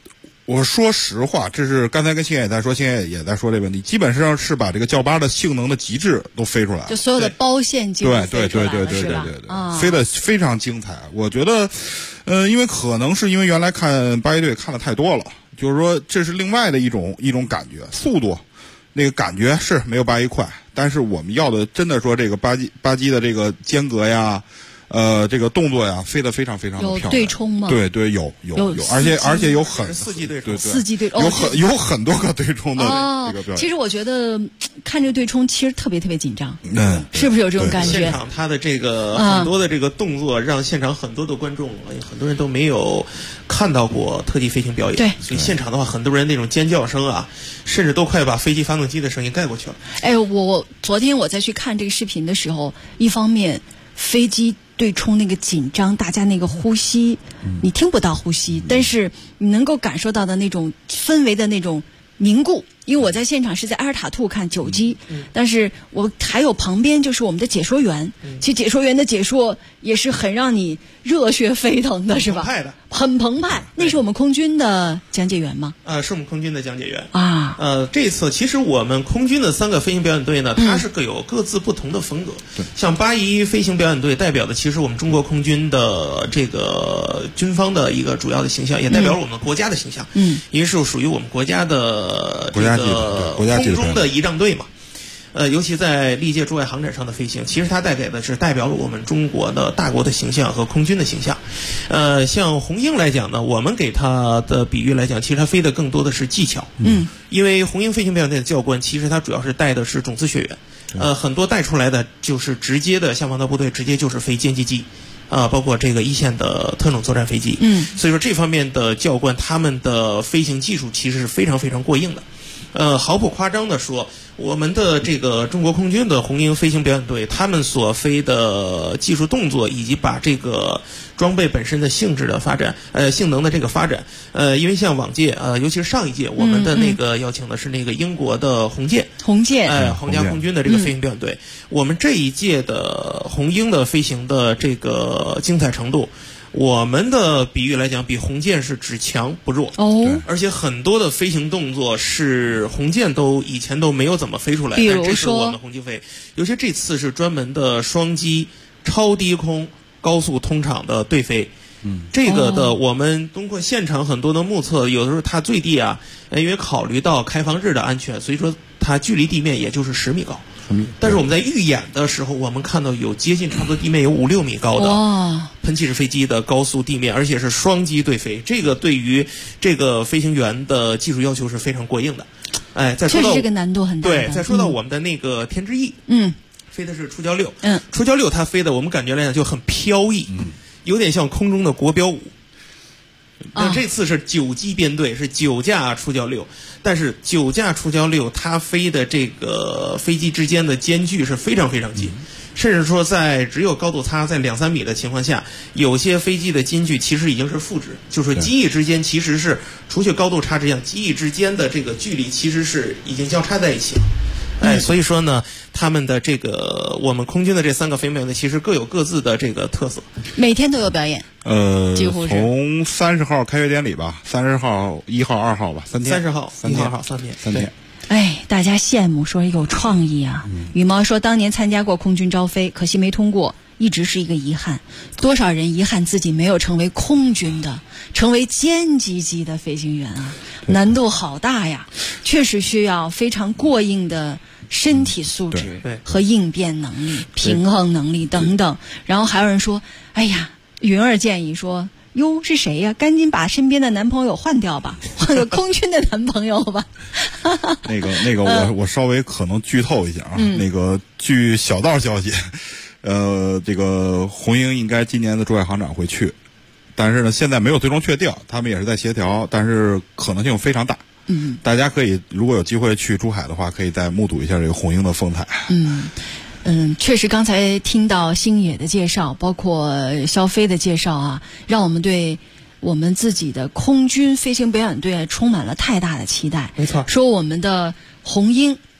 我说实话，这是刚才跟星爷也在说，星爷也在说这个问题，基本上是把这个校巴的性能的极致都飞出来了， 就所有的包线几乎飞出来了， 对，飞得非常精彩。我觉得，因为可能是因为原来看八一队看的太多了，就是说这是另外的一种感觉，速度那个感觉是没有八一快，但是我们要的真的说这个巴基的这个间隔呀。这个动作呀，飞得非常非常的漂亮。 有对冲吗？ 对，有，而且有四季对冲， 四季对冲， 有很多个对冲的这个表演。 其实我觉得看这个对冲，其实特别特别紧张。是不是有这种感觉？ 现场他的这个很多的这个动作，让现场很多的观众，很多人都没有看到过特技飞行表演。 对， 所以现场的话，很多人那种尖叫声啊，甚至都快把飞机发动机的声音盖过去了。 哎，我昨天我再去看这个视频的时候，一方面飞机对冲那个紧张，大家那个呼吸，你听不到呼吸，但是你能够感受到的那种氛围的那种凝固。因为我在现场是在埃尔塔兔看9机，但是我还有旁边就是我们的解说员，其实解说员的解说也是很让你热血沸腾的，是吧？很澎湃。那是我们空军的讲解员吗？ 是我们空军的讲解员啊。 这次其实我们空军的3个飞行表演队呢，它是各有各自不同的风格。像81飞行表演队代表的其实我们中国空军的这个军方的一个主要的形象，也代表了我们国家的形象。因为是属于我们国家的空中的仪仗队嘛。尤其在历届驻外航展上的飞行，其实它代表了我们中国的大国的形象和空军的形象。像红鹰来讲呢，我们给它的比喻来讲，其实它飞的更多的是技巧。因为红鹰飞行表演队的教官，其实它主要是带的是种子学员，很多带出来的就是直接的下放到部队，直接就是飞歼击机。包括这个一线的特种作战飞机。所以说这方面的教官，他们的飞行技术其实是非常非常过硬的。毫不夸张的说，我们的这个中国空军的红鹰飞行表演队，他们所飞的技术动作，以及把这个装备本身的性质的发展，性能的这个发展，因为像往届，尤其是上一届，我们的那个邀请的是那个英国的红箭，皇家空军的这个飞行表演队，我们这一届的红鹰的飞行的这个精彩程度。我们的比喻来讲，比红箭是只强不弱而且很多的飞行动作是红箭以前都没有怎么飞出来， 比如说但这是我们红机飞，尤其这次是专门的双机超低空高速通场的对飞。这个的我们通过现场很多的目测，有的时候它最低因为考虑到开放日的安全，所以说它距离地面也就是10米高。但是我们在预演的时候，我们看到有接近差不多地面有5-6米高的喷气式飞机的高速地面，而且是双机对飞，这个对于这个飞行员的技术要求是非常过硬的。再说到确实这个难度很大。 对，再说到我们的那个天之翼，飞的是初交6，初交6它飞的我们感觉来讲就很飘逸，有点像空中的国标舞。那这次是9机编队，是9架初交6，但是9架初交6它飞的这个飞机之间的间距是非常非常近，甚至说在只有高度差在2-3米的情况下，有些飞机的间距其实已经是负值，就是机翼之间其实是除去高度差之外，机翼之间的这个距离其实是已经交叉在一起了。所以说呢，他们的这个我们空军的这3个飞行表演其实各有各自的这个特色， 每天都有表演。几乎是从30号开学典礼吧，30号、1号、2号吧，3天。 30号、1号、3天。 大家羡慕说有创意啊。羽毛说当年参加过空军招飞，可惜没通过，一直是一个遗憾。多少人遗憾自己没有成为空军的，成为歼击机的飞行员啊，难度好大呀，确实需要非常过硬的身体素质和应变能力、平衡能力等等。然后还有人说，哎呀，云儿建议说，哟，是谁呀？赶紧把身边的男朋友换掉吧，换个空军的男朋友吧。 我稍微可能剧透一下啊。据小道消息，这个红鹰应该今年的驻外航展会去，但是呢，现在没有最终确定，他们也是在协调，但是可能性非常大。大家可以如果有机会去珠海的话，可以再目睹一下这个红鹰的风采。 确实，刚才听到星野的介绍，包括肖飞的介绍啊，让我们对我们自己的空军飞行表演队充满了太大的期待。 没错， 说我们的红鹰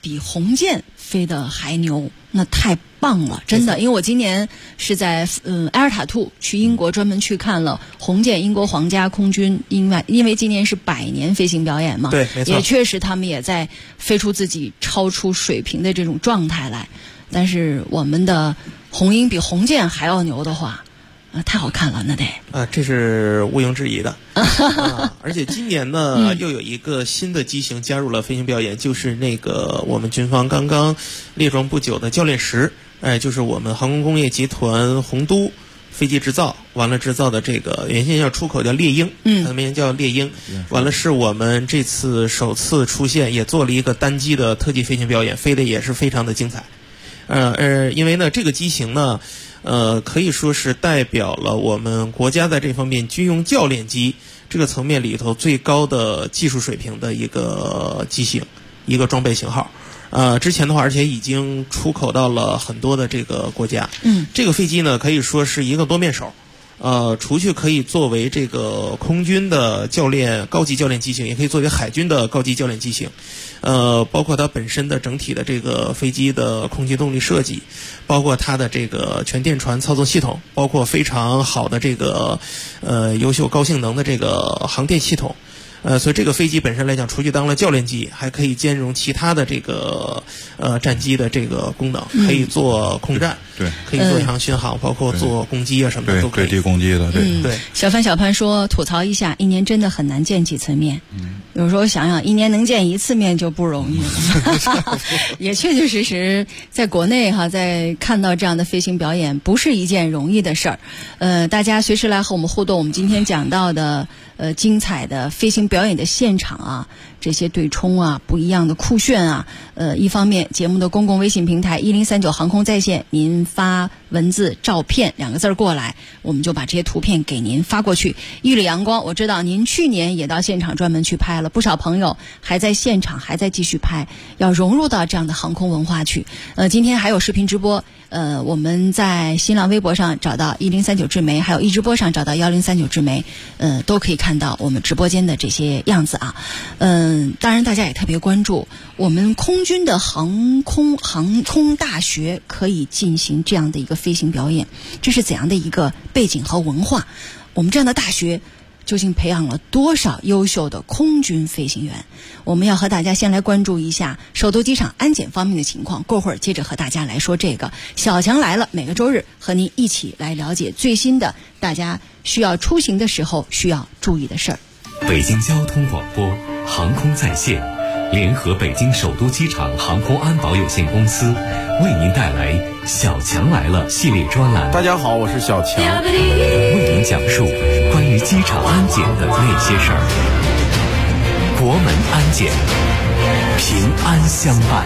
比红箭飞得还牛，那太棒了，真的。因为我今年是在埃尔塔图去英国专门去看了红箭英国皇家空军，因为今年是100年飞行表演嘛， 对，没错， 也确实他们也在飞出自己超出水平的这种状态来。但是我们的红鹰比红箭还要牛的话，太好看了，那得这是毋庸置疑的。而且今年呢，又有一个新的机型加入了飞行表演，就是那个我们军方刚刚列装不久的教练10，就是我们航空工业集团洪都飞机制造完了制造的这个原先叫出口叫猎鹰，它们叫猎鹰，完了是我们这次首次出现，也做了一个单机的特技飞行表演，飞的也是非常的精彩。因为呢这个机型呢可以说是代表了我们国家在这方面军用教练机这个层面里头最高的技术水平的一个机型，一个装备型号。之前的话，而且已经出口到了很多的这个国家。这个飞机呢可以说是一个多面手。除去可以作为这个空军的高级教练机型，也可以作为海军的高级教练机型。包括它本身的整体的这个飞机的空气动力设计，包括它的这个全电传操纵系统，包括非常好的这个优秀高性能的这个航电系统。所以这个飞机本身来讲，除去当了教练机，还可以兼容其他的这个战机的这个功能，可以做空战， 对， 可以做航巡航，包括做攻击啊什么的都可以。 对地攻击的，对。 小潘说，吐槽一下，一年真的很难见几次面。有时候想想，一年能见1次面就不容易了。也确确实实，在国内在看到这样的飞行表演，不是一件容易的事儿。大家随时来和我们互动。我们今天讲到的精彩的飞行表演的现场啊，这些对冲啊，不一样的酷炫啊。一方面，节目的公共微信平台1039航空在线，您发文字、照片2个字过来，我们就把这些图片给您发过去。一缕阳光，我知道您去年也到现场专门去拍了，不少朋友还在现场还在继续拍，要融入到这样的航空文化去。今天还有视频直播，我们在新浪微博上找到1039智媒，还有直播上找到1039智媒，都可以看到我们直播间的这些样子啊。当然大家也特别关注我们空军的航空大学可以进行这样的一个飞行表演，这是怎样的一个背景和文化？我们这样的大学究竟培养了多少优秀的空军飞行员？我们要和大家先来关注一下首都机场安检方面的情况，过会儿接着和大家来说这个。小强来了，每个周日和您一起来了解最新的大家需要出行的时候需要注意的事儿。 北京交通广播航空在线联合北京首都机场航空安保有限公司为您带来小强来了系列专栏。 大家好，我是小强， 为您讲述关于机场安检的那些事儿。国门安检，平安相伴。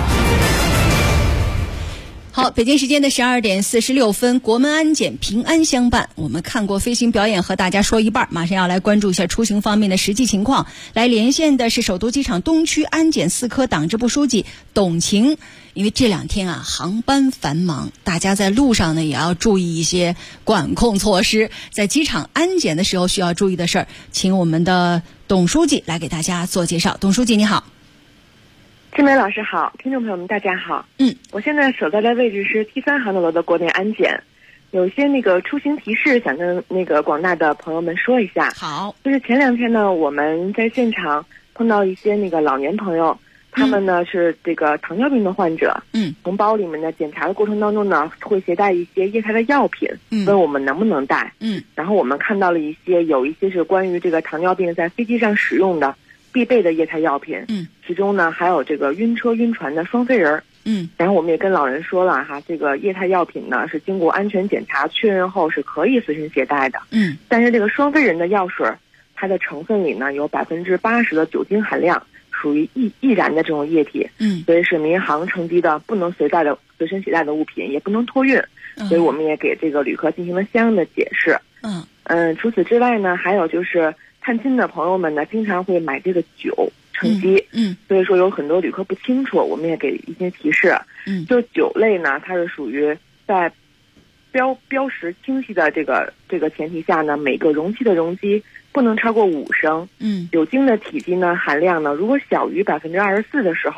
好，北京时间的12点46分，国门安检平安相伴。我们看过飞行表演，和大家说一半，马上要来关注一下出行方面的实际情况。来连线的是首都机场东区安检4科党支部书记董晴。因为这2天啊，航班繁忙，大家在路上呢也要注意一些管控措施。在机场安检的时候需要注意的事儿，请我们的董书记来给大家做介绍。董书记你好。 志梅老师好，听众朋友们大家好。我现在所在的位置是T3航站楼的国内安检，有一些出行提示想跟广大的朋友们说一下。 好， 就是前2天呢，我们在现场碰到一些老年朋友，他们呢是糖尿病的患者，从包里面呢检查的过程当中呢，会携带一些液态的药品，问我们能不能带。然后我们看到了有一些是关于糖尿病在飞机上使用的必备的液态药品，其中呢还有晕车晕船的双飞人，然后我们也跟老人说了哈，液态药品呢是经过安全检查确认后是可以随身携带的，但是双飞人的药水，它的成分里呢有80%的酒精含量，属于易燃的这种液体，所以是民航乘机的不能随身携带的物品，也不能托运，所以我们也给旅客进行了相应的解释。除此之外呢，还有探亲的朋友们呢，经常会买酒乘机，所以说有很多旅客不清楚，我们也给一些提示。就是酒类呢，它是属于在标识清晰的这个前提下呢，每个容器的容积不能超过5升。酒精的体积呢含量呢，如果小于24%的时候，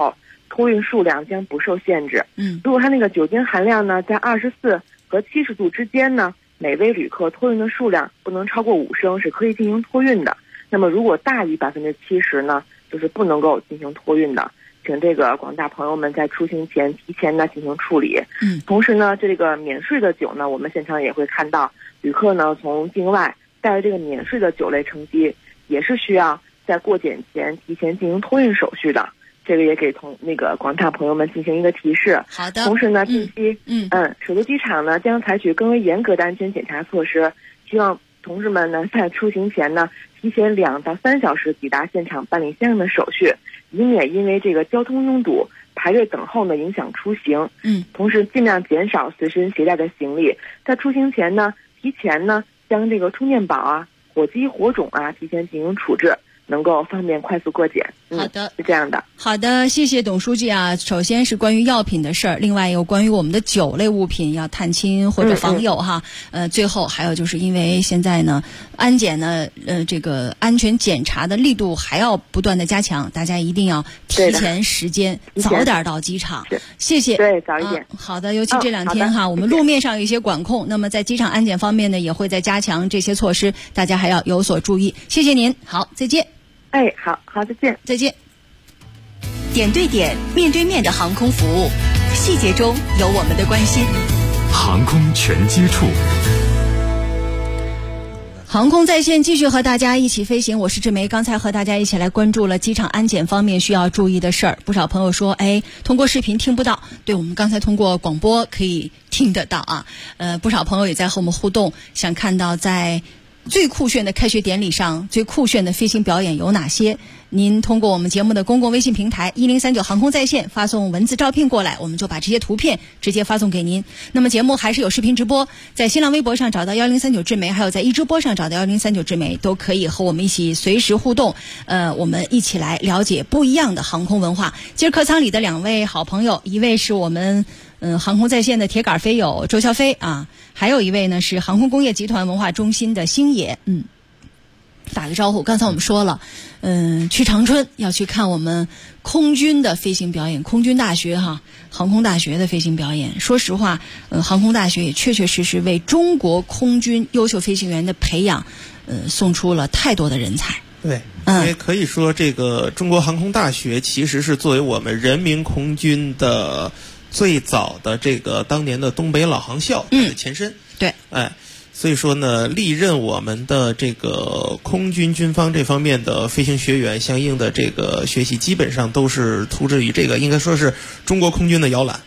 托运数量将不受限制。如果它那个酒精含量呢在24和70度之间呢，每位旅客托运的数量不能超过5升，是可以进行托运的。那么如果大于70%呢，就是不能够进行托运的。请这个广大朋友们在出行前提前呢进行处理。同时呢，这个免税的酒呢，我们现场也会看到，旅客呢从境外带着这个免税的酒类乘机，也是需要在过检前提前进行托运手续的。这个也给那个广大朋友们进行一个提示。 好的。 同时呢，近期首都机场呢将采取更为严格的安全检查措施，希望同志们呢在出行前呢提前2到3小时抵达现场办理相应的手续，以免因为这个交通拥堵排队等候呢影响出行。同时尽量减少随身携带的行李，在出行前呢提前呢将这个充电宝啊、火机、火种啊提前进行处置，能够方便快速过检。 好的， 是这样的。 好的，谢谢董书记啊。首先是关于药品的事儿，另外有关于我们的酒类物品要探亲或者访友哈。最后还有就是因为现在呢，安检呢，这个安全检查的力度还要不断的加强，大家一定要提前时间，早点到机场。谢谢。 对，早一点。 好的，尤其这2天哈，我们路面上有一些管控，那么在机场安检方面呢，也会在加强这些措施，大家还要有所注意。谢谢您，好，再见。 好，再见。 再见。 点对点、面对面的航空服务，细节中有我们的关心。 航空全接触。 航空在线继续和大家一起飞行，我是志梅。刚才和大家一起来关注了机场安检方面需要注意的事儿。不少朋友说，通过视频听不到，对，我们刚才通过广播可以听得到啊。不少朋友也在和我们互动，想看到在最酷炫的开学典礼上最酷炫的飞行表演有哪些？您通过我们节目的公共微信平台1039航空在线发送文字照片过来，我们就把这些图片直接发送给您。那么节目还是有视频直播，在新浪微博上找到1039智媒，还有在一直播上找到1039智媒，都可以和我们一起随时互动。我们一起来了解不一样的航空文化。今儿客舱里的2位好朋友，一位是我们航空在线的铁杆飞友周小飞啊，还有一位呢是航空工业集团文化中心的星野。打个招呼。刚才我们说了，去长春要去看我们空军的飞行表演，空军大学航空大学的飞行表演。说实话，航空大学也确确实实为中国空军优秀飞行员的培养，送出了太多的人才。 对，也可以说这个中国航空大学其实是作为我们人民空军的最早的这个当年的东北老航校的前身。 对， 所以说呢，历任我们的这个空军军方这方面的飞行学员相应的这个学习，基本上都是出自于这个，应该说是中国空军的摇篮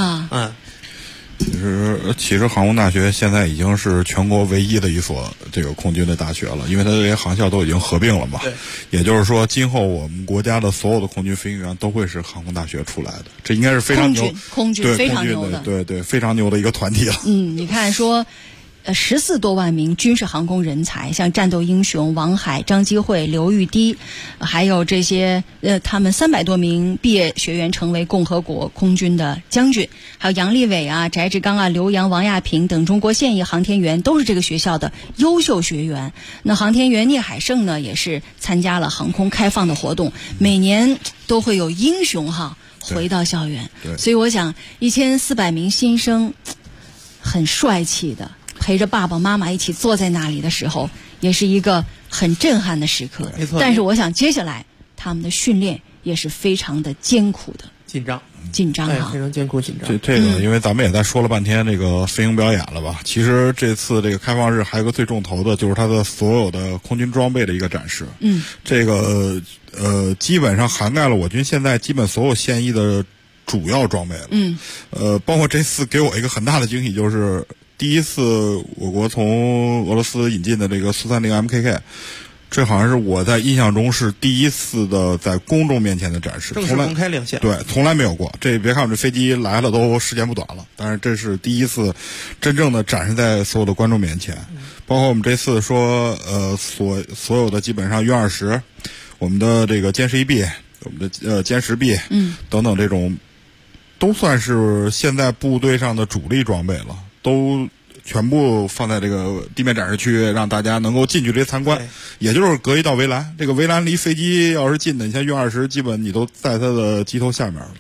其实航空大学现在已经是全国唯一的一所这个空军的大学了，因为它这些航校都已经合并了嘛。 对， 也就是说，今后我们国家的所有的空军飞行员都会是航空大学出来的，这应该是非常牛， 空军非常牛的， 对，非常牛的一个团体了。 你看说。14多万名军事航空人才，像战斗英雄王海、张基慧、刘玉滴，还有这些他们300多名毕业学员成为共和国空军的将军，还有杨利伟啊、翟志刚啊、刘洋、王亚平等中国现役航天员都是这个学校的优秀学员。那航天员聂海胜呢，也是参加了航空开放的活动，每年都会有英雄回到校园。所以我想1400名新生很帅气的陪着爸爸妈妈一起坐在那里的时候，也是一个很震撼的时刻。 没错。 但是我想接下来他们的训练也是非常的艰苦的， 紧张非常艰苦紧张。 这个，因为咱们也在说了半天这个飞行表演了吧？其实这次这个开放日还有个最重头的，就是它的所有的空军装备的一个展示。这个基本上涵盖了我军现在基本所有现役的主要装备了。包括这次给我一个很大的惊喜，就是第一次我国从俄罗斯引进的这个苏30 MKK， 这好像是我在印象中是第一次的在公众面前的展示， 正式公开亮相。 对，从来没有过。这别看我这飞机来了都时间不短了，但是这是第一次真正的展示在所有的观众面前。包括我们这次说所有的基本上U-20，我们的这个歼11B， 我们的歼10B， 等等这种都算是现在部队上的主力装备了，都全部放在这个地面展示区，让大家能够近距离参观。也就是隔一道围栏，这个围栏离飞机要是近的，你像U-20基本你都在它的机头下面了，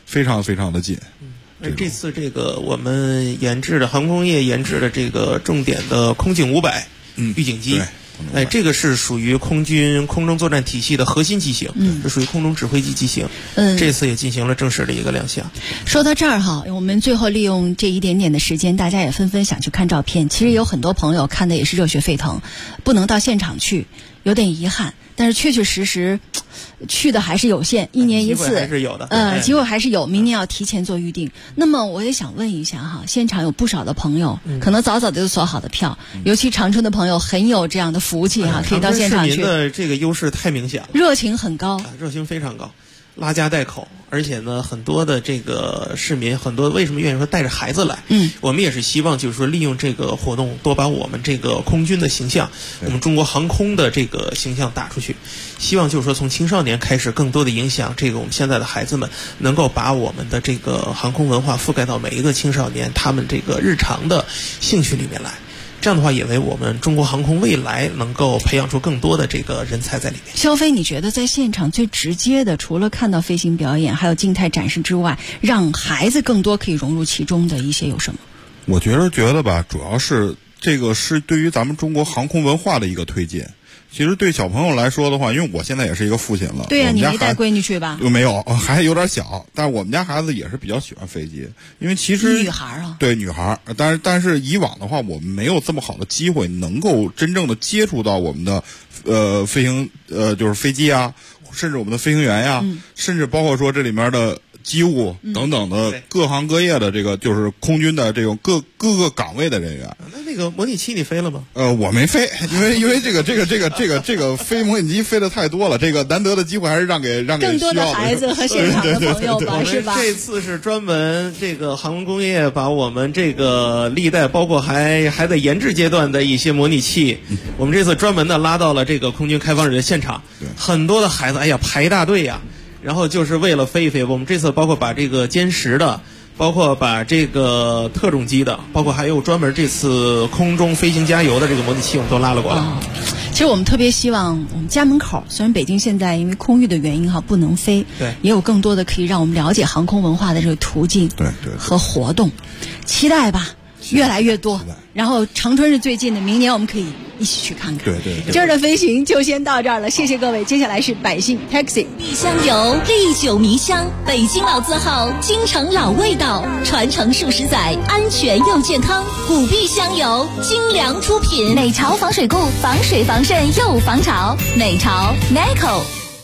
非常非常的近。 这次这个我们研制的航空工业研制的这个重点的空警500预警机。这个是属于空军空中作战体系的核心机型，是属于空中指挥机机型。这次也进行了正式的一个亮相。 说到这儿哈，我们最后利用这一点点的时间，大家也纷纷想去看照片。其实有很多朋友看的也是热血沸腾，不能到现场去，有点遗憾。但是确确实实去的还是有限，1年1次， 机会还是有的。 机会还是有，明年要提前做预定。那么我也想问一下哈，现场有不少的朋友，可能早早就锁好的票，尤其长春的朋友很有这样的福气哈，可以到现场去。 市民的这个优势太明显了， 热情很高， 热情非常高。拉家带口，而且呢，很多的这个市民，很多为什么愿意说带着孩子来？我们也是希望就是说利用这个活动，多把我们这个空军的形象，我们中国航空的这个形象打出去。希望就是说从青少年开始，更多的影响这个我们现在的孩子们，能够把我们的这个航空文化覆盖到每一个青少年他们这个日常的兴趣里面来。这样的话，也为我们中国航空未来能够培养出更多的这个人才在里面。 肖飞，你觉得在现场最直接的，除了看到飞行表演，还有静态展示之外，让孩子更多可以融入其中的一些有什么？ 我觉得吧，主要是这个是对于咱们中国航空文化的一个推进。其实对小朋友来说的话，因为我现在也是一个父亲了。 对呀，你没带闺女去吧？ 没有，还有点小。但是我们家孩子也是比较喜欢飞机，因为其实女孩啊， 对女孩。但是以往的话，我们没有这么好的机会，能够真正的接触到我们的飞行就是飞机啊，甚至我们的飞行员呀，甚至包括说这里面的机务等等的各行各业的这个就是空军的这种各个岗位的人员。 那个模拟器你飞了吗？ 我没飞，因为这个飞模拟机飞的太多了，这个难得的机会还是让给更多的孩子和现场的朋友吧，是吧？ 这次是专门这个航空工业把我们这个历代包括还在研制阶段的一些模拟器，我们这次专门的拉到了这个空军开放日的现场，很多的孩子排一大队呀。然后就是为了飞一飞，我们这次包括把这个歼10的，包括把这个特种机的，包括还有专门这次空中飞行加油的这个模拟器，我们都拉了过来。 其实我们特别希望我们家门口，虽然北京现在因为空域的原因不能飞， 对， 也有更多的可以让我们了解航空文化的这个途径， 对和活动，期待吧，越来越多。然后长春是最近的，明年我们可以一起去看看。 对。 今儿的飞行就先到这儿了，谢谢各位。接下来是百姓 Taxi。 碧香油历久弥香，北京老字号，京城老味道，传承数十载，安全又健康。古碧香油精良出品，美潮防水固，防水防渗又防潮。美潮 Neco。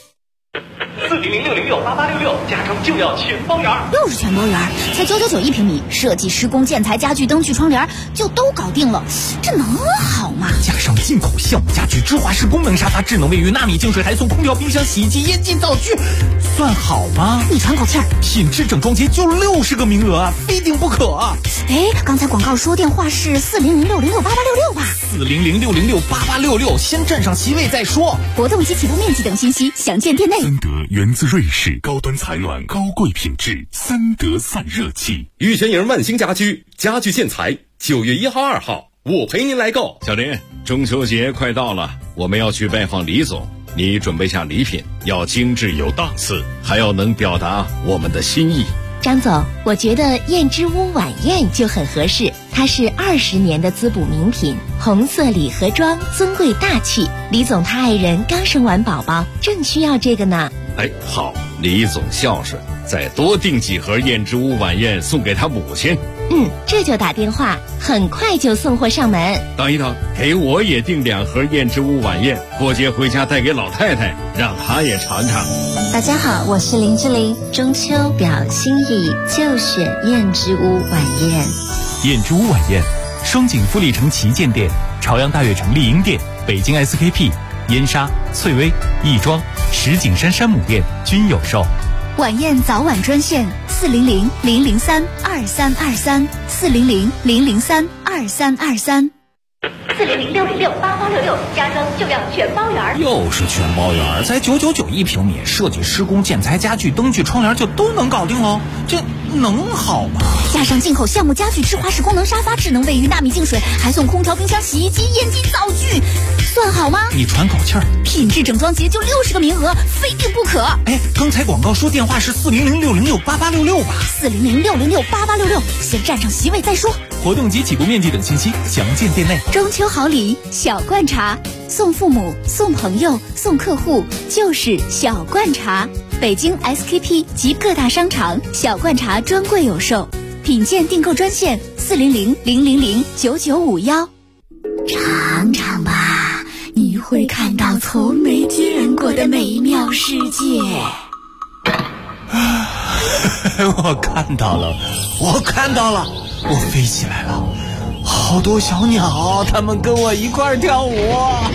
4006068866，家装就要全包圆。 又是全包圆，才999一平米，设计、施工、建材、家具、灯具、窗帘就都搞定了，这能好吗？ 加上进口橡木家具、芝华士功能沙发、智能卫浴、纳米净水，还送空调、冰箱、洗衣机、烟机、灶具，算好吗？ 你喘口气儿， 品质整装节就60个名额啊，非订不可。 刚才广告说电话是4006068866吧 ？4006068866，先占上席位再说。 活动及启动面积等信息详见店内。 森德源自瑞士，高端采暖，高贵品质，森德散热器。 玉泉营万兴家居，家具建材，9月1号、2号，我陪您来购。 小林，中秋节快到了，我们要去拜访李总，你准备下礼品，要精致有档次，还要能表达我们的心意。 张总，我觉得燕之屋晚宴就很合适，它是20年的滋补名品，红色礼盒装，尊贵大气。李总他爱人刚生完宝宝，正需要这个呢。 好，李总孝顺，再多订几盒燕之屋晚宴送给他母亲。 这就打电话，很快就送货上门。 等一等，给我也订2盒燕之屋晚宴，过节回家带给老太太，让她也尝尝。 大家好，我是林志玲，中秋表心意就选燕之屋晚宴。 燕之屋晚宴，双井富力城旗舰店、朝阳大悦城丽婴店、北京 SKP、燕莎、翠微、亦庄、石景山山姆店均有售。 晚宴早晚专线400-003-2323，400-003-2323。 400-606-8866，家装就要全包圆。 又是全包圆，才999一平米，设计、施工、建材、家具、灯具、窗帘就都能搞定喽，这能好吗？ 加上进口橡木家具、智化式功能沙发、智能卫浴、纳米净水，还送空调、冰箱、洗衣机、烟机、灶具，算好吗？ 你喘口气儿。 品质整装节就60个名额，非订不可。 哎，刚才广告说电话是400-606-8866吧 ？400-606-8866，先占上席位再说。 活动及起步面积等信息详见店内。 中秋好礼，小罐茶，送父母、送朋友、送客户，就是小罐茶。北京 SKP 及各大商场小罐茶专柜有售，品鉴订购专线400-000-9951。尝尝吧，你会看到从没见过的美妙世界。 我看到了，我飞起来了，好多小鸟，它们跟我一块儿跳舞。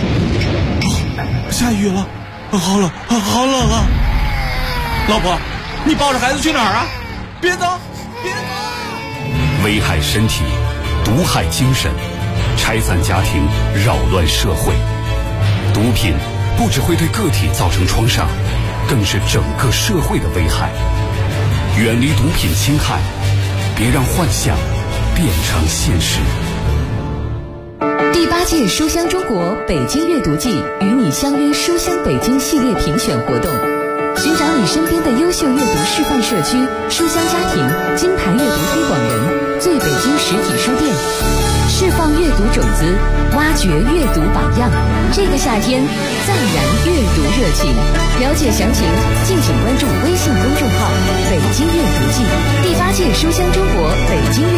下雨了，好冷啊！老婆，你抱着孩子去哪儿啊？别走！ 危害身体，毒害精神，拆散家庭，扰乱社会。毒品不只会对个体造成创伤，更是整个社会的危害。远离毒品侵害，别让幻想变成现实。 第8届书香中国北京阅读季与你相约书香北京系列评选活动，寻找你身边的优秀阅读示范社区、书香家庭、金牌阅读推广人、最北京实体书店，释放阅读种子，挖掘阅读榜样。这个夏天，再燃阅读热情。了解详情，敬请关注微信公众号“北京阅读季”。第8届书香中国北京阅